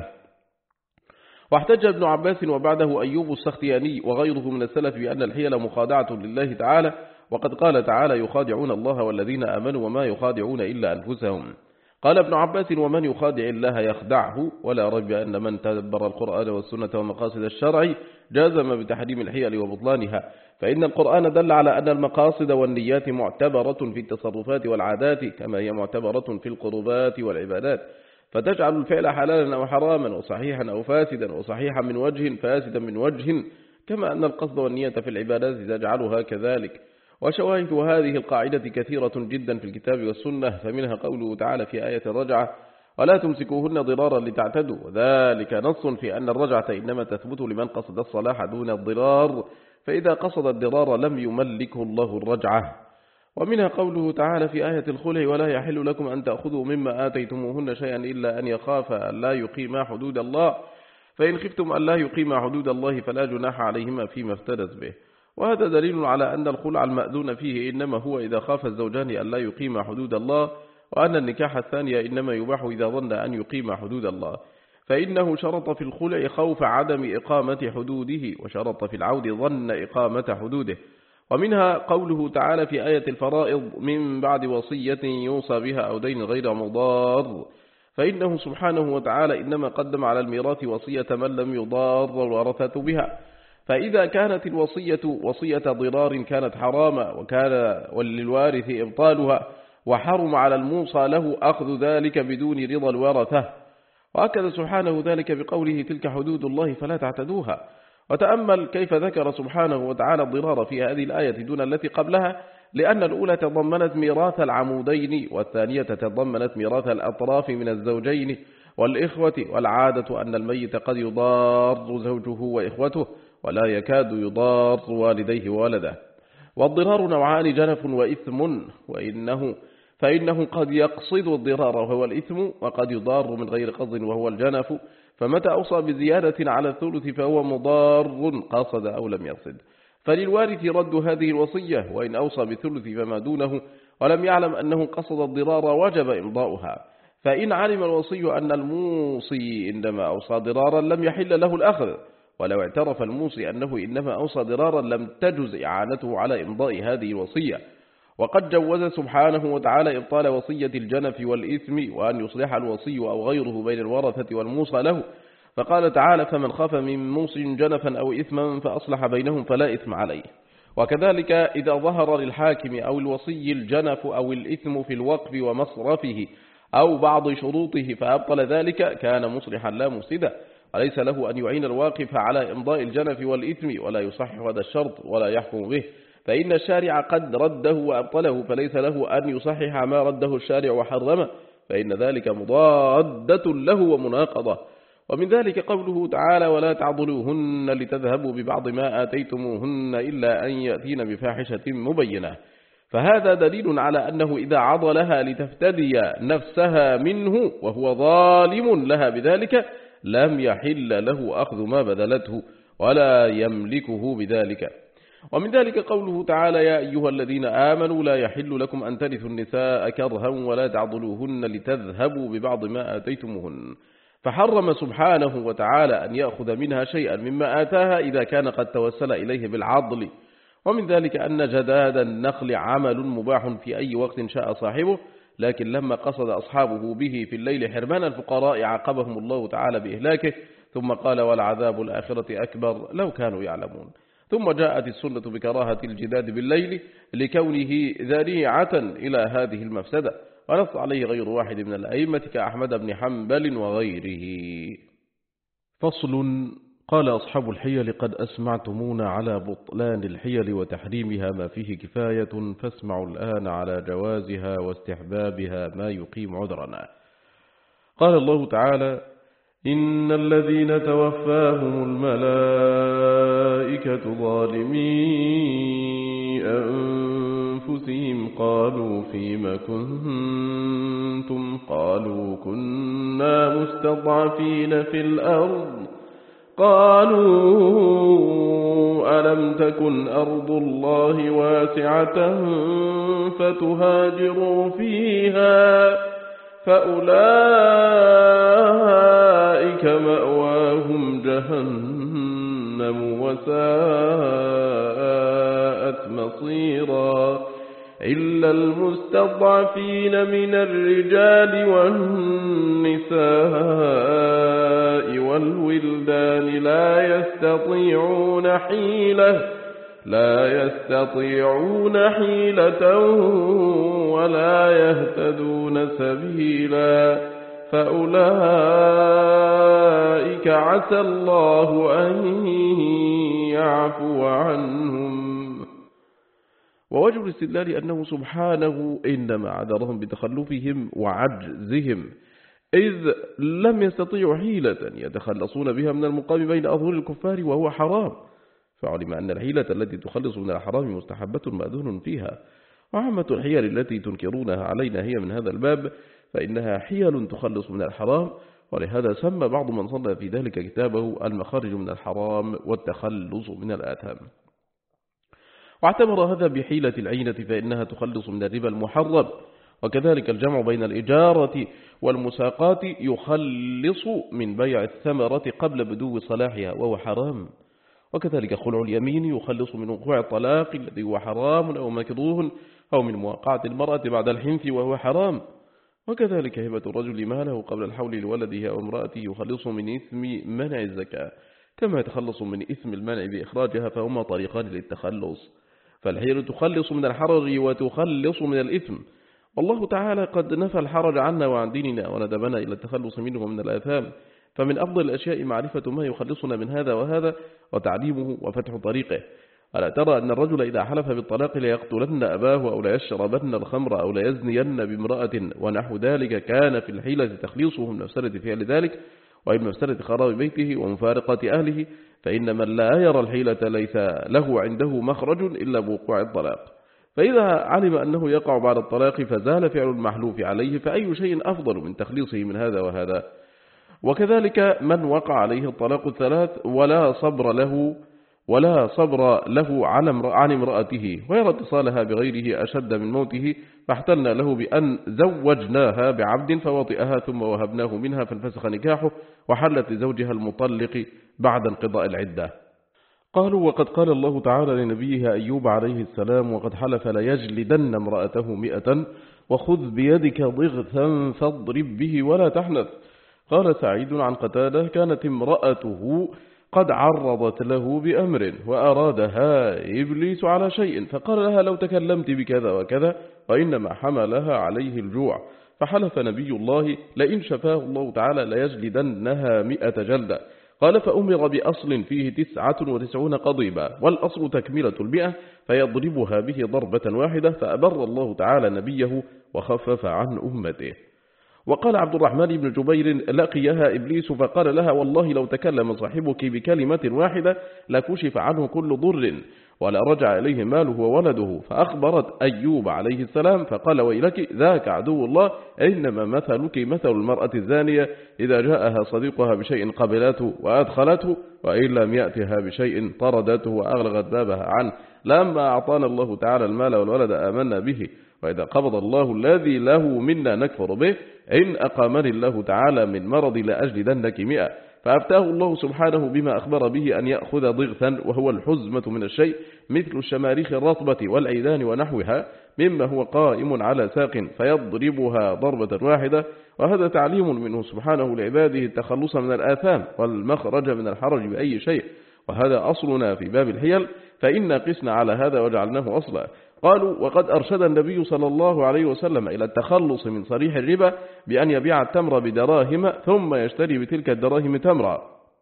واحتج ابن عباس وبعده أيوب السختياني وغيره من السلف بأن الحيل مخادعة لله تعالى، وقد قال تعالى يخادعون الله والذين آمنوا وما يخادعون إلا أنفسهم. قال ابن عباس ومن يخادع الله يخدعه، ولا ريب أن من تدبر القرآن والسنة ومقاصد الشرع جازم بتحريم الحيل وبطلانها، فإن القرآن دل على أن المقاصد والنيات معتبرة في التصرفات والعادات كما هي معتبرة في القربات والعبادات، فتجعل الفعل حلالا أو حراما وصحيحا أو فاسدا وصحيحا من وجه فاسدا من وجه، كما أن القصد والنية في العبادات تجعلها كذلك. وشواهد هذه القاعدة كثيرة جدا في الكتاب والسنة، فمنها قوله تعالى في آية الرجعة ولا تمسكوهن ضرارا لتعتدوا، وذلك نص في أن الرجعة إنما تثبت لمن قصد الصلاح دون الضرار، فإذا قصد الضرار لم يملكه الله الرجعة. ومنها قوله تعالى في آية الخلع ولا يحل لكم أن تأخذوا مما آتيتموهن شيئا إلا أن يخافا أن لا يقيما حدود الله، فإن خفتم أن لا يقيما حدود الله فلا جناح عليهما فيما افتدت به. وهذا دليل على أن الخلع المأذون فيه إنما هو إذا خاف الزوجان أن لا يقيما حدود الله، وأن النكاح الثاني إنما يباح إذا ظن أن يقيما حدود الله، فإنه شرط في الخلع خوف عدم إقامة حدوده، وشرط في العود ظن إقامة حدوده. ومنها قوله تعالى في آية الفرائض من بعد وصية يوصى بها أو دين غير مضار، فإنه سبحانه وتعالى إنما قدم على الميراث وصية من لم يضار الورثة بها، فإذا كانت الوصية وصية ضرار كانت حراما وكان وللوارث إبطالها، وحرم على الموصى له أخذ ذلك بدون رضا الورثة. وأكد سبحانه ذلك بقوله تلك حدود الله فلا تعتدوها. وتأمل كيف ذكر سبحانه وتعالى الضرار في هذه الآية دون التي قبلها، لأن الأولى تضمنت ميراث العمودين، والثانية تضمنت ميراث الأطراف من الزوجين والإخوة، والعادة أن الميت قد يضار زوجه وإخوته ولا يكاد يضار والديه وولده. والضرار نوعان جنف وإثم، فإنه قد يقصد الضرار وهو الإثم، وقد يضار من غير قصد وهو الجنف، فمتى أوصى بزيادة على الثلث فهو مضار قصد أو لم يقصد، فللوارث رد هذه الوصية، وإن أوصى بثلث فما دونه ولم يعلم أنه قصد الضرار وجب إمضاؤها. فإن علم الوصي أن الموصي إنما أوصى ضرارا لم يحل له الأخذ، ولو اعترف الموصي أنه إنما أوصى ضرارا لم تجز إعانته على إمضاء هذه الوصية. وقد جوز سبحانه وتعالى إبطال وصية الجنف والإثم، وأن يصلح الوصي أو غيره بين الورثة والموصى له، فقال تعالى فمن خاف من موص جنفا أو إثما فأصلح بينهم فلا إثم عليه. وكذلك إذا ظهر للحاكم أو الوصي الجنف أو الإثم في الوقف ومصرفه أو بعض شروطه فأبطل ذلك كان مصلحا لا مفسدا. وليس له أن يعين الواقف على إمضاء الجنف والإثم ولا يصحح هذا الشرط ولا يحكم به، فإن الشارع قد رده وأبطله، فليس له أن يصحح ما رده الشارع وحرمه، فإن ذلك مضادة له ومناقضة. ومن ذلك قوله تعالى: ولا تعضلوهن لتذهبوا ببعض ما آتيتموهن إلا أن يأتين بفاحشة مبينة، فهذا دليل على أنه إذا عضلها لتفتدي نفسها منه وهو ظالم لها بذلك لم يحل له أخذ ما بذلته ولا يملكه بذلك. ومن ذلك قوله تعالى: يا أيها الذين آمنوا لا يحل لكم أن ترثوا النساء كرها ولا تعضلوهن لتذهبوا ببعض ما آتيتموهن، فحرم سبحانه وتعالى أن يأخذ منها شيئا مما آتاها إذا كان قد توسل إليه بالعضل. ومن ذلك أن جداد النخل عمل مباح في أي وقت شاء صاحبه، لكن لما قصد أصحابه به في الليل حرمان الفقراء عاقبهم الله تعالى بإهلاكه، ثم قال: والعذاب الآخرة أكبر لو كانوا يعلمون. ثم جاءت السنة بكراهة الجداد بالليل لكونه ذريعة إلى هذه المفسدة، ونص عليه غير واحد من الأئمة كأحمد بن حنبل وغيره. فصل. قال أصحاب الحيل: قد أسمعتمونا على بطلان الحيل وتحريمها ما فيه كفاية، فاسمعوا الآن على جوازها واستحبابها ما يقيم عذرنا. قال الله تعالى: إن الذين توفاهم الملائكة ظالمي أنفسهم قالوا فيم كنتم؟ قالوا كنا مستضعفين في الأرض. قالوا ألم تكن أرض الله واسعة فتهاجروا فيها، فأولئك مأواهم جهنم وساءت مصيرا، إلا المستضعفين من الرجال والنساء والولدان لا يستطيعون حيلة ولا يهتدون سبيلا، فأولئك عسى الله أن يعفو عنهم. ووجه الاستدلال أنه سبحانه إنما عذرهم بتخلفهم وعجزهم، إذ لم يستطيعوا حيلة يتخلصون بها من المقام بين أظهر الكفار وهو حرام، فعلم أن الحيلة التي تخلص من الحرام مستحبة مأذون فيها، وعامة الحيل التي تنكرونها علينا هي من هذا الباب، فإنها حيل تخلص من الحرام، ولهذا سمى بعض من صنف في ذلك كتابه المخارج من الحرام والتخلص من الآثام. واعتبر هذا بحيلة العينة فإنها تخلص من الربا المحرم، وكذلك الجمع بين الإجارة والمساقات يخلص من بيع الثمرة قبل بدو صلاحها وهو حرام، وكذلك خلع اليمين يخلص من وقوع الطلاق الذي هو حرام أو مكروه، أو من مواقعة المرأة بعد الحنث وهو حرام، وكذلك هبة الرجل ماله قبل الحول لولده أو امرأته يخلص من إثم منع الزكاة، كما يتخلص من إثم المنع بإخراجها، فهما طريقان للتخلص، فالحيل تخلص من الحرج وتخلص من الإثم، والله تعالى قد نفى الحرج عنا وعن ديننا وندبنا إلى التخلص منه من الآثام، فمن أفضل الأشياء معرفة ما يخلصنا من هذا وهذا وتعليمه وفتح طريقه. ألا ترى أن الرجل إذا حلف بالطلاق ليقتلن أباه أو ليشربن الخمر أو ليزنين بامرأة ونحو ذلك، كان في الحيلة تخليصه من مفسدة فعل ذلك وإن مفسدة خراب بيته ومفارقة أهله، فإن من لا يرى الحيلة ليس له عنده مخرج إلا بوقوع الطلاق، فإذا علم أنه يقع بعد الطلاق فزال فعل المحلوف عليه، فأي شيء أفضل من تخليصه من هذا وهذا. وكذلك من وقع عليه الطلاق الثلاث ولا صبر له عن امرأته ويرى اتصالها بغيره أشد من موته، فاحتلنا له بأن زوجناها بعبد فوطئها ثم وهبناه منها فانفسخ نكاحه وحلت لزوجها المطلق بعد انقضاء العدة. قالوا: وقد قال الله تعالى لنبيه أيوب عليه السلام: وقد حلف ليجلدن امرأته 100 وخذ بيدك ضغثا فاضرب به ولا تحنث. قال سعيد عن قتادة: كانت امرأته قد عرضت له بأمر وأرادها إبليس على شيء، فقال لها: لو تكلمت بكذا وكذا، وإنما حملها عليه الجوع، فحلف نبي الله لئن شفاه الله تعالى ليجلدنها 100 جلدة، قال فأمر بأصل فيه 99 قضيبا، والأصل تكملة 100 فيضربها به ضربة واحدة، فأبر الله تعالى نبيه وخفف عن أمته. وقال عبد الرحمن بن جبير لقيها إبليس فقال لها والله لو تكلم صاحبك بكلمة واحدة لكشف عنه كل ضر ولا رجع إليه ماله وولده. فأخبرت أيوب عليه السلام فقال ويلك ذاك عدو الله، إنما مثلك مثل المرأة الزانية إذا جاءها صديقها بشيء قبلته وأدخلته، وإن لم يأتها بشيء طردته وأغلقت بابها عنه. لما أعطانا الله تعالى المال والولد آمنا به، وإذا قبض الله الذي له منا نكفر به. إن أقامني الله تعالى من مرض لأجلدنك 100. فأفتاه الله سبحانه بما أخبر به أن يأخذ ضغثا وهو الحزمة من الشيء مثل الشماريخ الرطبة والعيدان ونحوها مما هو قائم على ساق فيضربها ضربة واحدة. وهذا تعليم منه سبحانه لعباده التخلص من الآثام والمخرج من الحرج بأي شيء، وهذا أصلنا في باب الحيل، فإنا قسنا على هذا وجعلناه أصلا. قالوا وقد أرشد النبي صلى الله عليه وسلم إلى التخلص من صريح الربا بأن يبيع التمر بدراهم ثم يشتري بتلك الدراهم تمرا.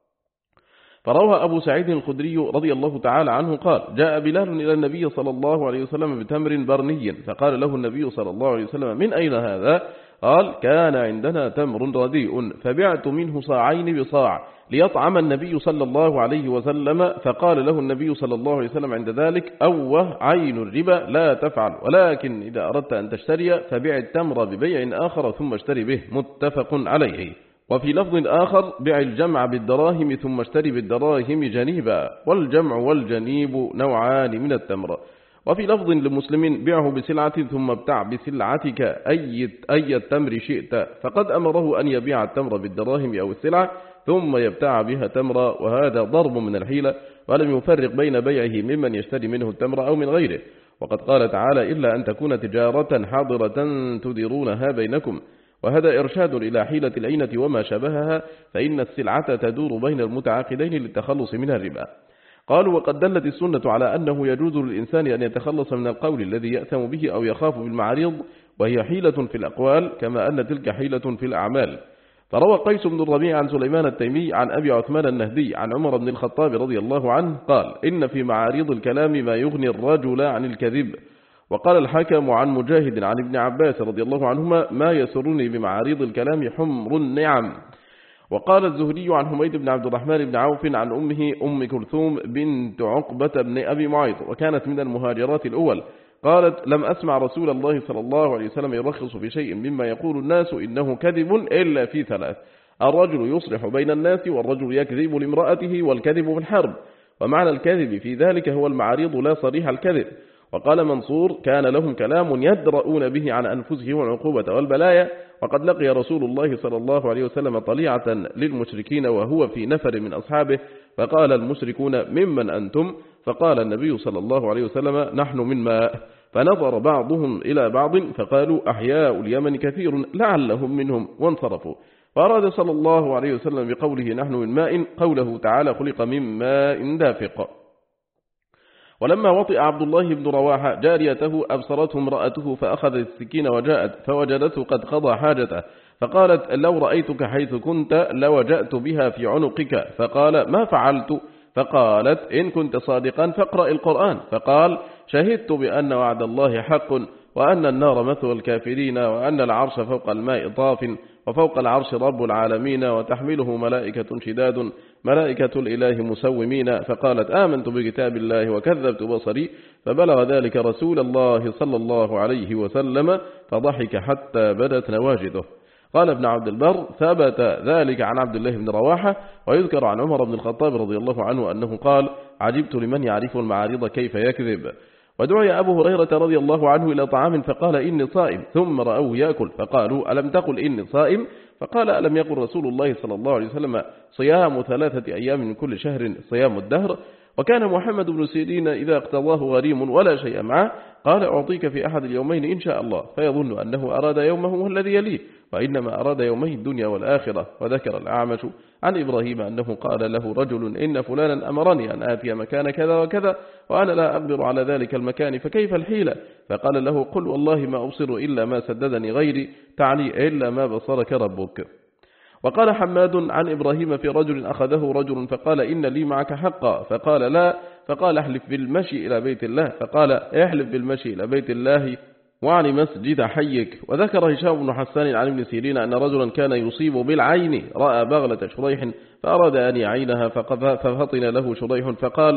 فروى أبو سعيد الخدري رضي الله تعالى عنه قال جاء بلال إلى النبي صلى الله عليه وسلم بتمر برني، فقال له النبي صلى الله عليه وسلم من أين هذا؟ قال كان عندنا تمر رديء فبعت منه صاعين بصاع ليطعم النبي صلى الله عليه وسلم. فقال له النبي صلى الله عليه وسلم عند ذلك أوه عين الربا لا تفعل، ولكن إذا أردت أن تشتري فبيع التمر ببيع آخر ثم اشتري به، متفق عليه. وفي لفظ آخر بيع الجمع بالدراهم ثم اشتري بالدراهم جنيبا، والجمع والجنيب نوعان من التمر. وفي لفظ لمسلم بيعه بسلعة ثم ابتع بسلعتك أي التمر شئت، فقد أمره أن يبيع التمر بالدراهم أو السلعة ثم يبتع بها تمرا، وهذا ضرب من الحيلة، ولم يفرق بين بيعه ممن يشتري منه التمر أو من غيره. وقد قال تعالى إلا أن تكون تجارة حاضرة تديرونها بينكم، وهذا إرشاد إلى حيلة العينة وما شبهها، فإن السلعة تدور بين المتعاقدين للتخلص من الربا. قالوا وقد دلت السنة على أنه يجوز للإنسان أن يتخلص من القول الذي يأثم به أو يخاف بالمعارض، وهي حيلة في الأقوال كما أن تلك حيلة في الأعمال. فروى قيس بن الربيع عن سليمان التيمي عن أبي عثمان النهدي عن عمر بن الخطاب رضي الله عنه قال إن في معارض الكلام ما يغني الرجل عن الكذب. وقال الحكم عن مجاهد عن ابن عباس رضي الله عنهما ما يسرني بمعارض الكلام حمر النعم. وقال الزهري عن حميد بن عبد الرحمن بن عوف عن أمه أم كلثوم بنت عقبة بن أبي معيط، وكانت من المهاجرات الأول، قالت لم أسمع رسول الله صلى الله عليه وسلم يرخص في شيء مما يقول الناس إنه كذب إلا في 3: الرجل يصلح بين الناس، والرجل يكذب لامرأته، والكذب في الحرب. ومعنى الكذب في ذلك هو المعارض لا صريح الكذب. وقال منصور كان لهم كلام يدرؤون به عن أنفسهم العقوبة والبلايا. وقد لقي رسول الله صلى الله عليه وسلم طليعة للمشركين وهو في نفر من أصحابه، فقال المشركون ممن أنتم؟ فقال النبي صلى الله عليه وسلم نحن من ماء. فنظر بعضهم إلى بعض فقالوا أحياء اليمن كثير لعلهم منهم، وانصرفوا. فأراد صلى الله عليه وسلم بقوله نحن من ماء قوله تعالى خلق من ماء دافق. ولما وطئ عبد الله بن رواحة جاريته أبصرته امرأته فأخذت السكين وجاءت فوجدته قد قضى حاجته، فقالت لو رأيتك حيث كنت لوجأت بها في عنقك. فقال ما فعلت؟ فقالت إن كنت صادقا فاقرأ القرآن. فقال شهدت بأن وعد الله حق، وأن النار مثوى الكافرين، وأن العرش فوق الماء طاف، وفوق العرش رب العالمين، وتحمله ملائكة شداد ملائكة الإله مسومين. فقالت آمنت بكتاب الله وكذبت بصري. فبلغ ذلك رسول الله صلى الله عليه وسلم فضحك حتى بدت نواجذه. قال ابن عبد البر ثبت ذلك عن عبد الله بن رواحة. ويذكر عن عمر بن الخطاب رضي الله عنه أنه قال عجبت لمن يعرف المعارض كيف يكذب. ودعي أبو هريرة رضي الله عنه إلى طعام فقال إني صائم، ثم رأوه يأكل فقالوا ألم تقل إني صائم؟ فقال ألم يقل رسول الله صلى الله عليه وسلم صيام 3 أيام من كل شهر صيام الدهر؟ وكان محمد بن سيرين إذا اقتضاه غريم ولا شيء معه قال أعطيك في أحد اليومين إن شاء الله، فيظن أنه أراد يومه الذي يليه، وإنما أراد يومي الدنيا والآخرة. وذكر الأعمش عن إبراهيم أنه قال له رجل إن فلانا أمرني أن آتي مكان كذا وكذا وأنا لا أقدر على ذلك المكان فكيف الحيلة؟ فقال له قل والله ما أبصر إلا ما سددني غيري، تعني إلا ما بصرك ربك. وقال حماد عن إبراهيم في رجل أخذه رجل فقال إن لي معك حقا فقال لا، فقال احلف بالمشي إلى بيت الله، فقال احلف بالمشي إلى بيت الله وعن مسجد حيك. وذكر هشام بن حسان عن ابن سيرين أن رجلا كان يصيب بالعين رأى بغلة شريح فأراد أن يعينها ففطن له شريح فقال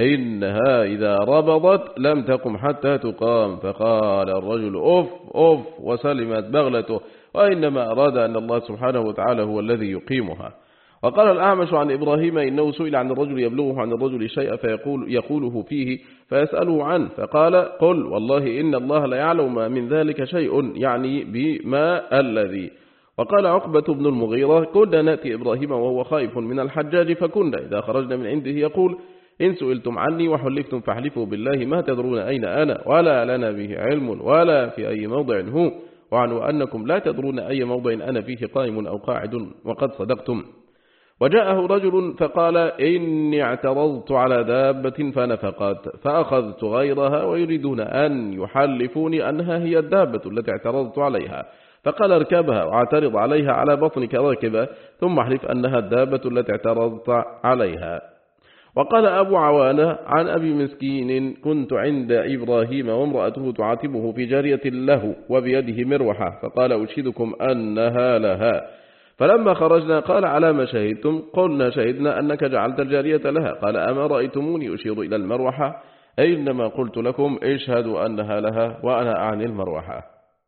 إنها إذا ربضت لم تقم حتى تقام، فقال الرجل أف أف وسلمت بغلته، وإنما أراد أن الله سبحانه وتعالى هو الذي يقيمها. وقال الأعمش عن إبراهيم إنه سئل عن الرجل يبلغه عن الرجل شيئا يقوله فيه فيسأله عنه فقال قل والله إن الله لا يعلم ما من ذلك شيء، يعني بما الذي. وقال عقبة بن المغيرة كنا نأتي إبراهيم وهو خائف من الحجاج فكنا إذا خرجنا من عنده يقول إن سئلتم عني وحلفتم فاحلفوا بالله ما تدرون أين أنا ولا لنا به علم ولا في أي موضع هو، وعنوا أنكم لا تدرون أي موضع أنا فيه قائم أو قاعد وقد صدقتم. وجاءه رجل فقال إني اعترضت على دابة فنفقت فأخذت غيرها ويريدون أن يحلفوني أنها هي الدابة التي اعترضت عليها، فقال اركبها واعترض عليها على بطنك راكبة ثم احلف أنها الدابة التي اعترضت عليها. وقال أبو عوانة عن أبي مسكين كنت عند إبراهيم وامرأته تعاتبه في جارية له وبيده مروحة فقال أشهدكم أنها لها، فلما خرجنا قال على ما شهدتم؟ قلنا شهدنا أنك جعلت الجارية لها. قال أما رأيتموني أشير إلى المروحة؟ إنما قلت لكم اشهدوا أنها لها وأنا أعني المروحة.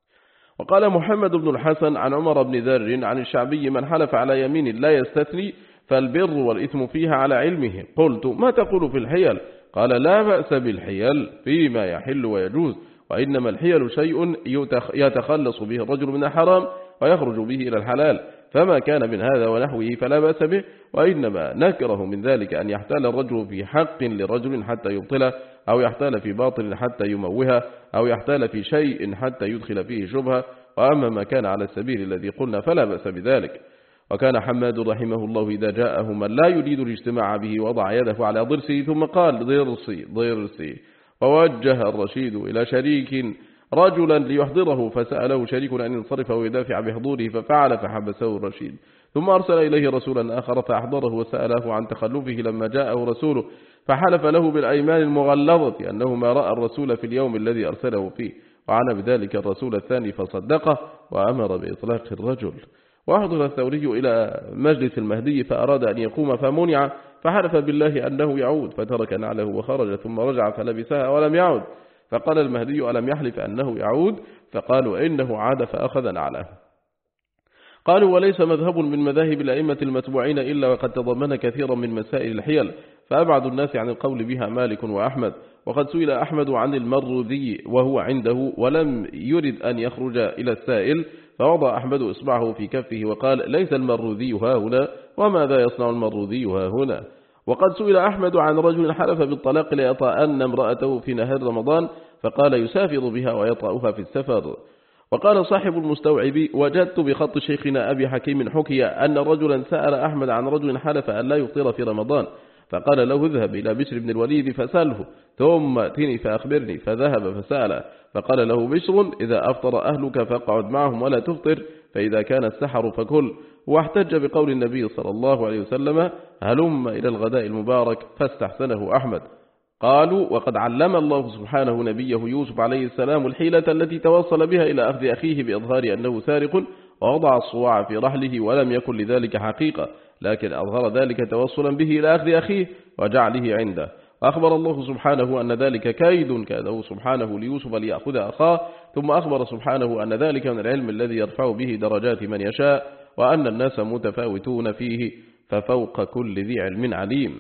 وقال محمد بن الحسن عن عمر بن ذر عن الشعبي من حلف على يمين لا يستثني فالبر والإثم فيها على علمه. قلت ما تقول في الحيل؟ قال لا بأس بالحيل فيما يحل ويجوز، وإنما الحيل شيء يتخلص به الرجل من الحرام ويخرج به إلى الحلال، فما كان من هذا ونحوه فلا بأس به، وإنما نكره من ذلك أن يحتال الرجل في حق لرجل حتى يبطله، أو يحتال في باطل حتى يموهه، أو يحتال في شيء حتى يدخل فيه شبهة، وأما ما كان على السبيل الذي قلنا فلا بأس بذلك. وكان حماد رحمه الله إذا جاءه من لا يريد الاجتماع به وضع يده على ضرسه ثم قال ضرسي ضرسي، ووجه الرشيد إلى شريك رجلا ليحضره فسأله شريك أن ينصرف ويدافع بحضوره ففعل فحبسه الرشيد، ثم أرسل إليه رسولا آخر فأحضره وسأله عن تخلفه لما جاءه رسوله فحلف له بالأيمان المغلظة أنه ما رأى الرسول في اليوم الذي أرسله فيه، وعن بذلك الرسول الثاني فصدقه وأمر بإطلاق الرجل. وأحضر الثوري إلى مجلس المهدي فأراد أن يقوم فمنع، فحلف بالله أنه يعود فترك نعله وخرج ثم رجع فلبسها ولم يعود، فقال المهدي ألم يحلف أنه يعود؟ فقالوا إنه عاد فأخذ نعله. قالوا وليس مذهب من مذاهب الأئمة المتبوعين إلا وقد تضمن كثيرا من مسائل الحيل، فأبعد الناس عن القول بها مالك وأحمد. وقد سئل أحمد عن المروذي وهو عنده ولم يرد أن يخرج إلى السائل، فوضع أحمد إصبعه في كفه وقال ليس المروذي ها هنا، وماذا يصنع المروذي ها هنا؟ وقد سئل أحمد عن رجل حلف بالطلاق ليطأن امرأته في نهار رمضان، فقال يسافر بها ويطأها في السفر. وقال صاحب المستوعب وجدت بخط شيخنا أبي حكيم حكي أن رجلا سأل أحمد عن رجل حلف أن لا يفطر في رمضان، فقال له اذهب إلى بشر بن الوليد فسأله ثم ائتني فأخبرني، فذهب فسأله فقال له بشر إذا أفطر أهلك فاقعد معهم ولا تفطر، فإذا كان السحر فكل. واحتج بقول النبي صلى الله عليه وسلم هلم إلى الغداء المبارك، فاستحسنه أحمد. قالوا وقد علم الله سبحانه نبيه يوسف عليه السلام الحيلة التي توصل بها إلى أخذ أخيه بإظهار أنه سارق، ووضع الصواع في رحله ولم يكن لذلك حقيقة، لكن أظهر ذلك توصلا به إلى أخذ أخيه وجعله عنده. وأخبر الله سبحانه أن ذلك كيد كاده سبحانه ليوسف ليأخذ أخاه، ثم أخبر سبحانه أن ذلك من العلم الذي يرفع به درجات من يشاء، وأن الناس متفاوتون فيه ففوق كل ذي علم عليم.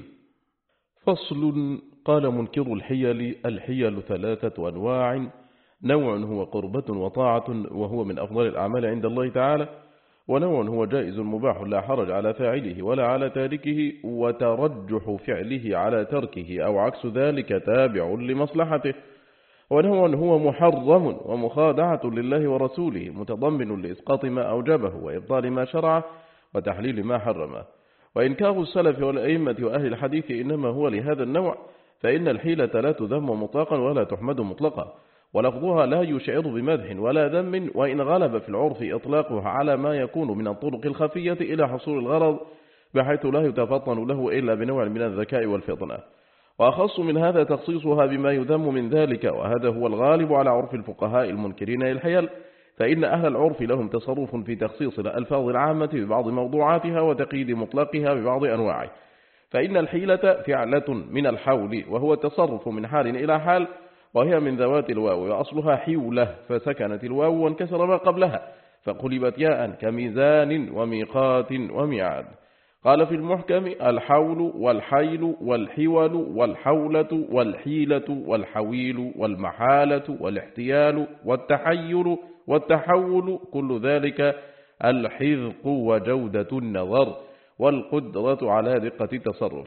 فصل. قال منكر الحيل الحيل 3 أنواع، نوع هو قربة وطاعة وهو من أفضل الأعمال عند الله تعالى، ونوع هو جائز مباح لا حرج على فاعله ولا على تاركه، وترجح فعله على تركه أو عكس ذلك تابع لمصلحته، ونوع هو محرم ومخادعة لله ورسوله متضمن لإسقاط ما أوجبه وإبطال ما شرعه وتحليل ما حرمه. وإنكار السلف والأئمة وأهل الحديث إنما هو لهذا النوع، فإن الحيلة لا تذم مطلقا ولا تحمد مطلقا، ولفظها لا يشعر بمدح ولا ذم، وإن غلب في العرف إطلاقها على ما يكون من الطرق الخفية إلى حصول الغرض بحيث لا يتفطن له إلا بنوع من الذكاء والفطنة. وأخص من هذا تخصيصها بما يذم من ذلك، وهذا هو الغالب على عرف الفقهاء المنكرين للحيل، فإن أهل العرف لهم تصرف في تخصيص الألفاظ العامة ببعض موضوعاتها وتقييد مطلقها ببعض أنواعه. فإن الحيلة فعلة من الحول، وهو التصرف من حال إلى حال، وهي من ذوات الواو، وأصلها حيولة، فسكنت الواو وانكسر ما قبلها فقلبت ياء كميزان وميقات وميعاد. قال في المحكم: الحول والحيل والحول والحولة والحيلة والحويل والمحالة والاحتيال والتحيل والتحول، كل ذلك الحذق وجودة النظر والقدرة على دقة التصرف.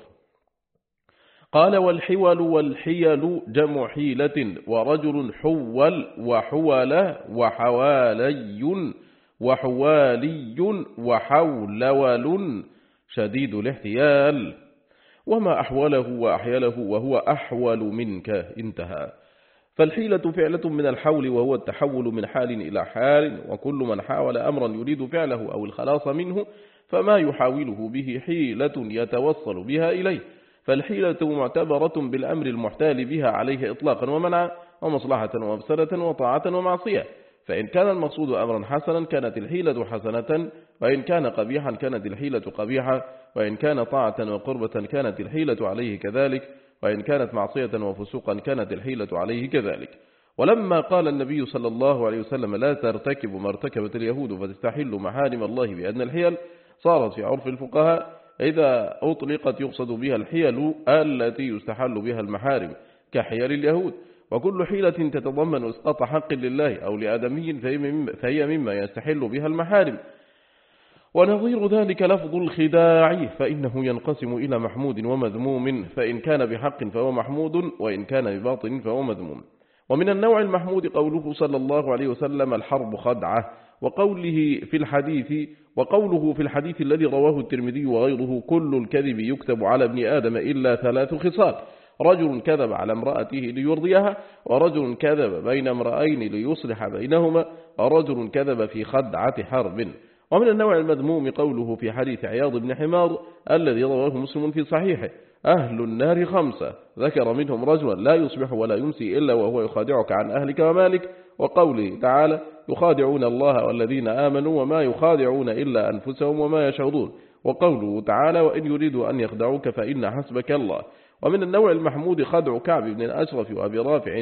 قال: والحول والحيل جمع حيلة، ورجل حول وحول وحوالي وحوالي وحولول شديد الاحتيال، وما أحوله وأحيله وهو أحول منك. انتهى. فالحيلة فعلة من الحول، وهو التحول من حال إلى حال، وكل من حاول أمرا يريد فعله أو الخلاص منه فما يحاوله به حيلة يتوصل بها إليه. فالحيلة معتبرة بالأمر المحتال بها عليه إطلاقا ومنعا، ومصلحة ومفسدة وطاعة ومعصية. فإن كان المقصود أمرا حسنا كانت الحيلة حسنة، وإن كان قبيحا كانت الحيلة قبيحة، وإن كان طاعة وقربة كانت الحيلة عليه كذلك، وإن كانت معصية وفسوقا كانت الحيلة عليه كذلك. ولما قال النبي صلى الله عليه وسلم: لا ترتكب ما ارتكبت اليهود فتستحل محارم الله بأدنى الحيل، صارت في عرف الفقهاء إذا أطلقت يقصد بها الحيل التي يستحل بها المحارم كحيل اليهود. وكل حيلة تتضمن إسقاط حق لله أو لآدمي فهي مما يستحل بها المحارم. ونظير ذلك لفظ الخداع، فإنه ينقسم إلى محمود ومذموم، فإن كان بحق فهو محمود، وإن كان بباطل فهو مذموم. ومن النوع المحمود قوله صلى الله عليه وسلم: الحرب خدعة، وقوله في الحديث الذي رواه الترمذي وغيره: كل الكذب يكتب على ابن آدم إلا 3 خصال: رجل كذب على امرأته ليرضيها، ورجل كذب بين امرأين ليصلح بينهما، ورجل كذب في خدعة حرب. ومن النوع المذموم قوله في حديث عياض بن حمار الذي رواه مسلم في صحيحه: أهل النار 5، ذكر منهم رجلا لا يصبح ولا يمسي إلا وهو يخادعك عن أهلك ومالك. وقوله تعالى: يخادعون الله والذين آمنوا وما يخادعون إلا أنفسهم وما يشعرون. وقوله تعالى: وإن يريدوا أن يخدعوك فإن حسبك الله. ومن النوع المحمود خدع كعب بن الأشرف وأبي رافع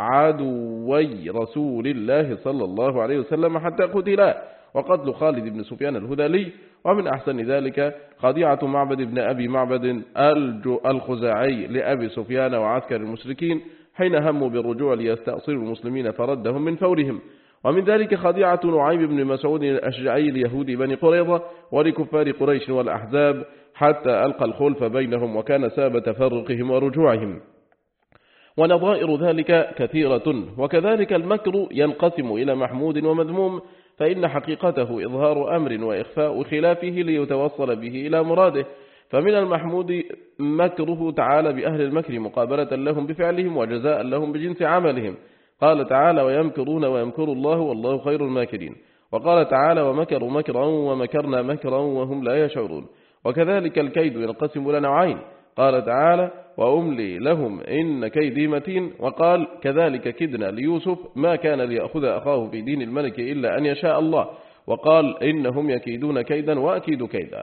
عدوي رسول الله صلى الله عليه وسلم حتى قتلا، وقتل خالد بن سفيان الهذلي. ومن أحسن ذلك خديعة معبد بن أبي معبد الخزاعي لأبي سفيان وعسكر المشركين حين هموا بالرجوع ليستأصلوا المسلمين فردهم من فورهم. ومن ذلك خديعة نعيم بن مسعود الأشجعي ليهود بني قريظة ولكفار قريش والأحزاب حتى ألقى الخلف بينهم، وكان سبب تفرقهم ورجوعهم. ونظائر ذلك كثيرة. وكذلك المكر ينقسم إلى محمود ومذموم، فإن حقيقته إظهار أمر وإخفاء خلافه ليتوصل به إلى مراده. فمن المحمود مكره تعالى بأهل المكر مقابلة لهم بفعلهم وجزاء لهم بجنس عملهم. قال تعالى: ويمكرون ويمكر الله والله خير الماكرين. وقال تعالى: ومكروا مكرا ومكرنا مكرا وهم لا يشعرون. وكذلك الكيد ينقسم إلى نوعين. قال تعالى: وأملي لهم إن كيدي متين. وقال: كذلك كدنا ليوسف ما كان ليأخذ أخاه في دين الملك إلا أن يشاء الله. وقال: إنهم يكيدون كيدا وأكيد كيدا.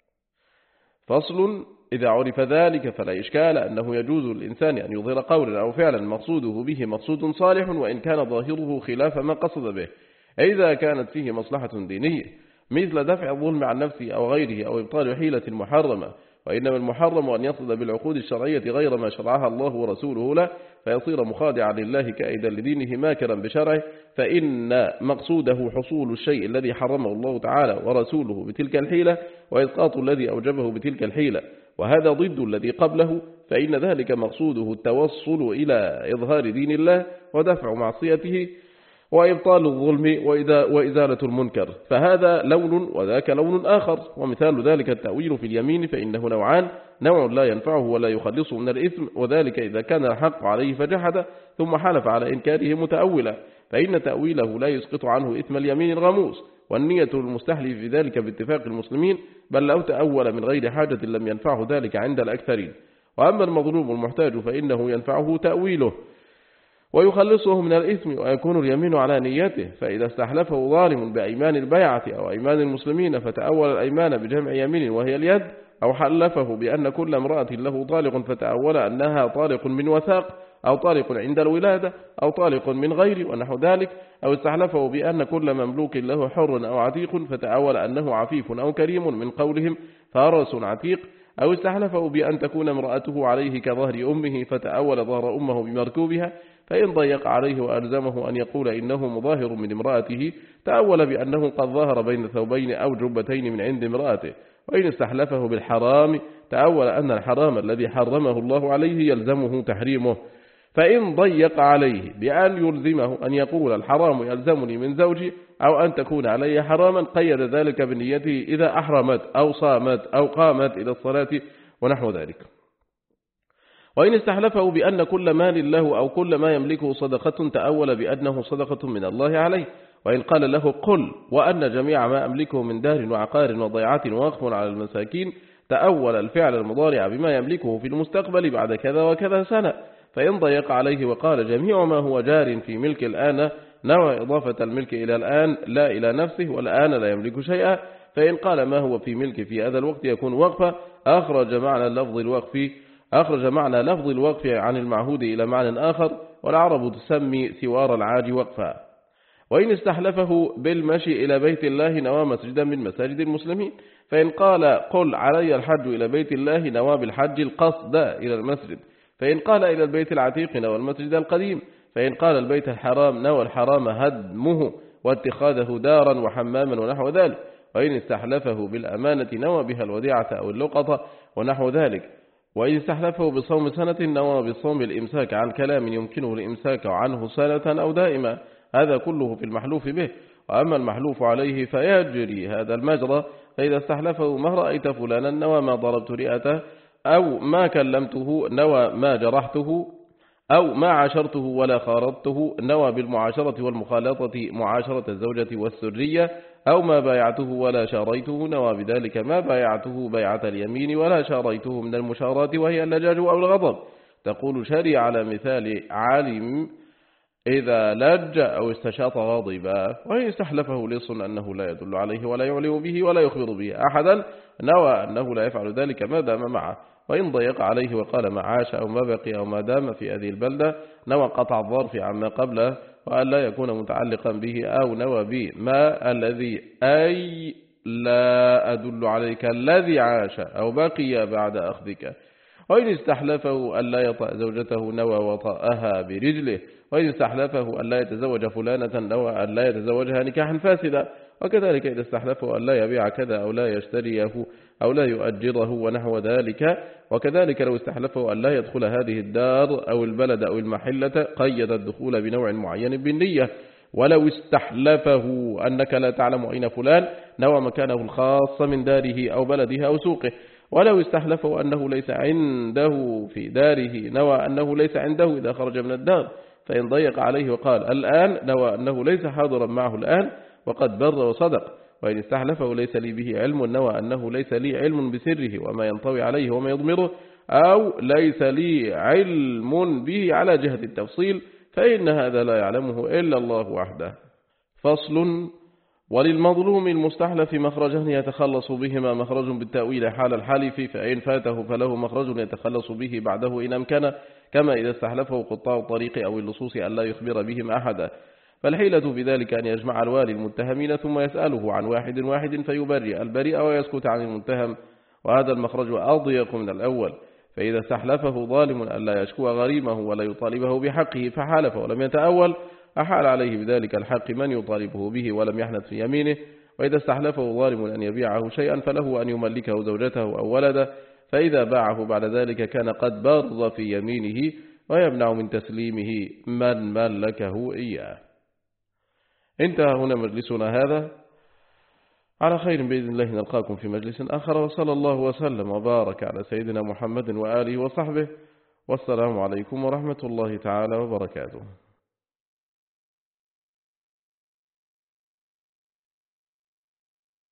فصل: إذا عرف ذلك فلا إشكال أنه يجوز للإنسان أن يظهر قولا أو فعلا مقصوده به مقصود صالح، وإن كان ظاهره خلاف ما قصد به، إذا كانت فيه مصلحة دينية مثل دفع الظلم عن نفسه أو غيره أو إبطال حيلة محرمة. وإنما المحرم أن يقصد بالعقود الشرعية غير ما شرعها الله ورسوله له، فيصير مخادعا لله كائدا لدينه ماكرا بشرعه، فإن مقصوده حصول الشيء الذي حرمه الله تعالى ورسوله بتلك الحيلة، وإسقاط الذي أوجبه بتلك الحيلة، وهذا ضد الذي قبله، فإن ذلك مقصوده التوصل إلى إظهار دين الله ودفع معصيته وإبطال الظلم وإزالة المنكر، فهذا لون وذاك لون آخر. ومثال ذلك التأويل في اليمين، فإنه نوعان: نوع لا ينفعه ولا يخلصه من الإثم، وذلك إذا كان الحق عليه فجحد ثم حلف على إنكاره متأولا، فإن تأويله لا يسقط عنه إثم اليمين الغموس، والنية المستحلف في ذلك باتفاق المسلمين، بل لو تأول من غير حاجة لم ينفعه ذلك عند الأكثرين. وأما المظلوم المحتاج فإنه ينفعه تأويله ويخلصه من الإثم، ويكون اليمين على نيته. فإذا استحلفه ظالم بأيمان البيعة أو أيمان المسلمين فتأول الأيمان بجمع يمين وهي اليد، أو حلفه بأن كل امرأة له طالق فتأول أنها طالق من وثاق أو طالق عند الولادة أو طالق من غير ونحو ذلك، أو استحلفه بأن كل مملوك له حر أو عتيق فتأول أنه عفيف أو كريم من قولهم فارس عتيق، أو استحلفه بأن تكون امرأته عليه كظهر أمه فتأول ظهر أمه بمركوبها، فإن ضيق عليه وألزمه أن يقول إنه مظاهر من امرأته تأول بأنه قد ظهر بين ثوبين أو جبتين من عند امرأته. وإن استحلفه بالحرام تأول أن الحرام الذي حرمه الله عليه يلزمه تحريمه. فإن ضيق عليه بأن يلزمه أن يقول الحرام يلزمني من زوجي أو أن تكون علي حراما قيد ذلك بنيته إذا أحرمت أو صامت أو قامت إلى الصلاة ونحو ذلك. وإن استحلفه بأن كل مال له أو كل ما يملكه صدقة تأول بأنه صدقة من الله عليه. وإن قال له قل وأن جميع ما أملكه من دار وعقار وضيعة ووقف على المساكين تأول الفعل المضارع بما يملكه في المستقبل بعد كذا وكذا سنة. فإن ضيق عليه وقال جميع ما هو جار في ملك الآن نوى إضافة الملك إلى الآن لا إلى نفسه والآن لا يملك شيئا. فإن قال ما هو في ملك في هذا الوقت يكون وقفا أخرج معنى لفظ الوقف عن المعهود إلى معنى آخر، والعرب تسمي سوار العاج وقفا. وإن استحلفه بالمشي إلى بيت الله نوى مسجدا من مساجد المسلمين. فإن قال قل علي الحج إلى بيت الله نوى بالحج القصد إلى المسجد. فإن قال إلى البيت العتيق نوى المسجد القديم. فإن قال البيت الحرام نوى الحرام هدمه واتخاذه دارا وحماما ونحو ذلك. وإن استحلفه بالأمانة نوى بها الوديعة أو اللقطة ونحو ذلك. وإن استحلفه بصوم سنة نوى بصوم الإمساك عن كلام يمكنه الإمساك عنه سنة أو دائما، هذا كله في المحلوف به. وأما المحلوف عليه فيجري هذا المجرى. فإذا استحلفه ما رأيت فلانا نوى ما ضربت رئته، أو ما كلمته نوى ما جرحته، أو ما عاشرته ولا خارطته نوى بالمعاشرة والمخالطة معاشرة الزوجة والسرية، أو ما بايعته ولا شاريته نوى بذلك ما بايعته بيعة اليمين ولا شاريته من المشارات وهي اللجاج أو الغضب. تقول شري على مثال علم إذا لج أو استشاط غاضبا. وإن استحلفه لص أنه لا يدل عليه ولا يعلم به ولا يخبر به أحدا نوى أنه لا يفعل ذلك ما دام معه. وإن ضيق عليه وقال ما عاش أو ما بقي أو ما دام في هذه البلدة نوى قطع الظرف عما قبله وأن لا يكون متعلقا به، أو نوى به ما الذي أي لا أدل عليك الذي عاش أو بقي بعد أخذك. وإن استحلفه أن لا يطأ زوجته نوى وطأها برجله. وإن استحلفه أن لا يتزوج فلانة نوى أن لا يتزوجها نكاحا فاسدا. وكذلك إذا استحلفه أن لا يبيع كذا أو لا يشتريه أو لا يؤجره ونحو ذلك. وكذلك لو استحلفه أن لا يدخل هذه الدار أو البلد أو المحلة قيد الدخول بنوع معين بالنية. ولو استحلفه أنك لا تعلم أين فلان نوى مكانه الخاص من داره أو بلده أو سوقه. ولو استحلفه أنه ليس عنده في داره نوى أنه ليس عنده إذا خرج من الدار. فإن ضيق عليه وقال الآن نوى أنه ليس حاضرا معه الآن وقد بر وصدق. وإن استحلفه ليس لي به علم نوى أنه ليس لي علم بسره وما ينطوي عليه وما يضمره، أو ليس لي علم به على جهة التفصيل، فإن هذا لا يعلمه إلا الله وحده. فصل. وللمظلوم المستحلف مخرجان يتخلص بهما: مخرج بالتأويل حال الحالف، فإن فاته فله مخرج يتخلص به بعده إن أمكن، كما إذا استحلفه قطاع الطريق أو اللصوص أن لا يخبر بهم أحدا. فالحيلة في ذلك أن يجمع الوالي المتهمين ثم يسأله عن واحد واحد فيبرئ البريء ويسكت عن المتهم، وهذا المخرج أضيق من الأول. فإذا استحلفه ظالم أن لا يشكو غريمه ولا يطالبه بحقه فحالف ولم يتأول أحال عليه بذلك الحق من يطالبه به ولم يحنث في يمينه. وإذا استحلفه ظالم أن يبيعه شيئا فله أن يملكه زوجته أو ولده، فإذا باعه بعد ذلك كان قد بر في يمينه ويمنع من تسليمه من ملكه إياه. انتهى هنا مجلسنا هذا، على خير بإذن الله نلقاكم في مجلس آخر، وصلى الله وسلم وبارك على سيدنا محمد وآله وصحبه، والسلام عليكم ورحمة الله تعالى وبركاته.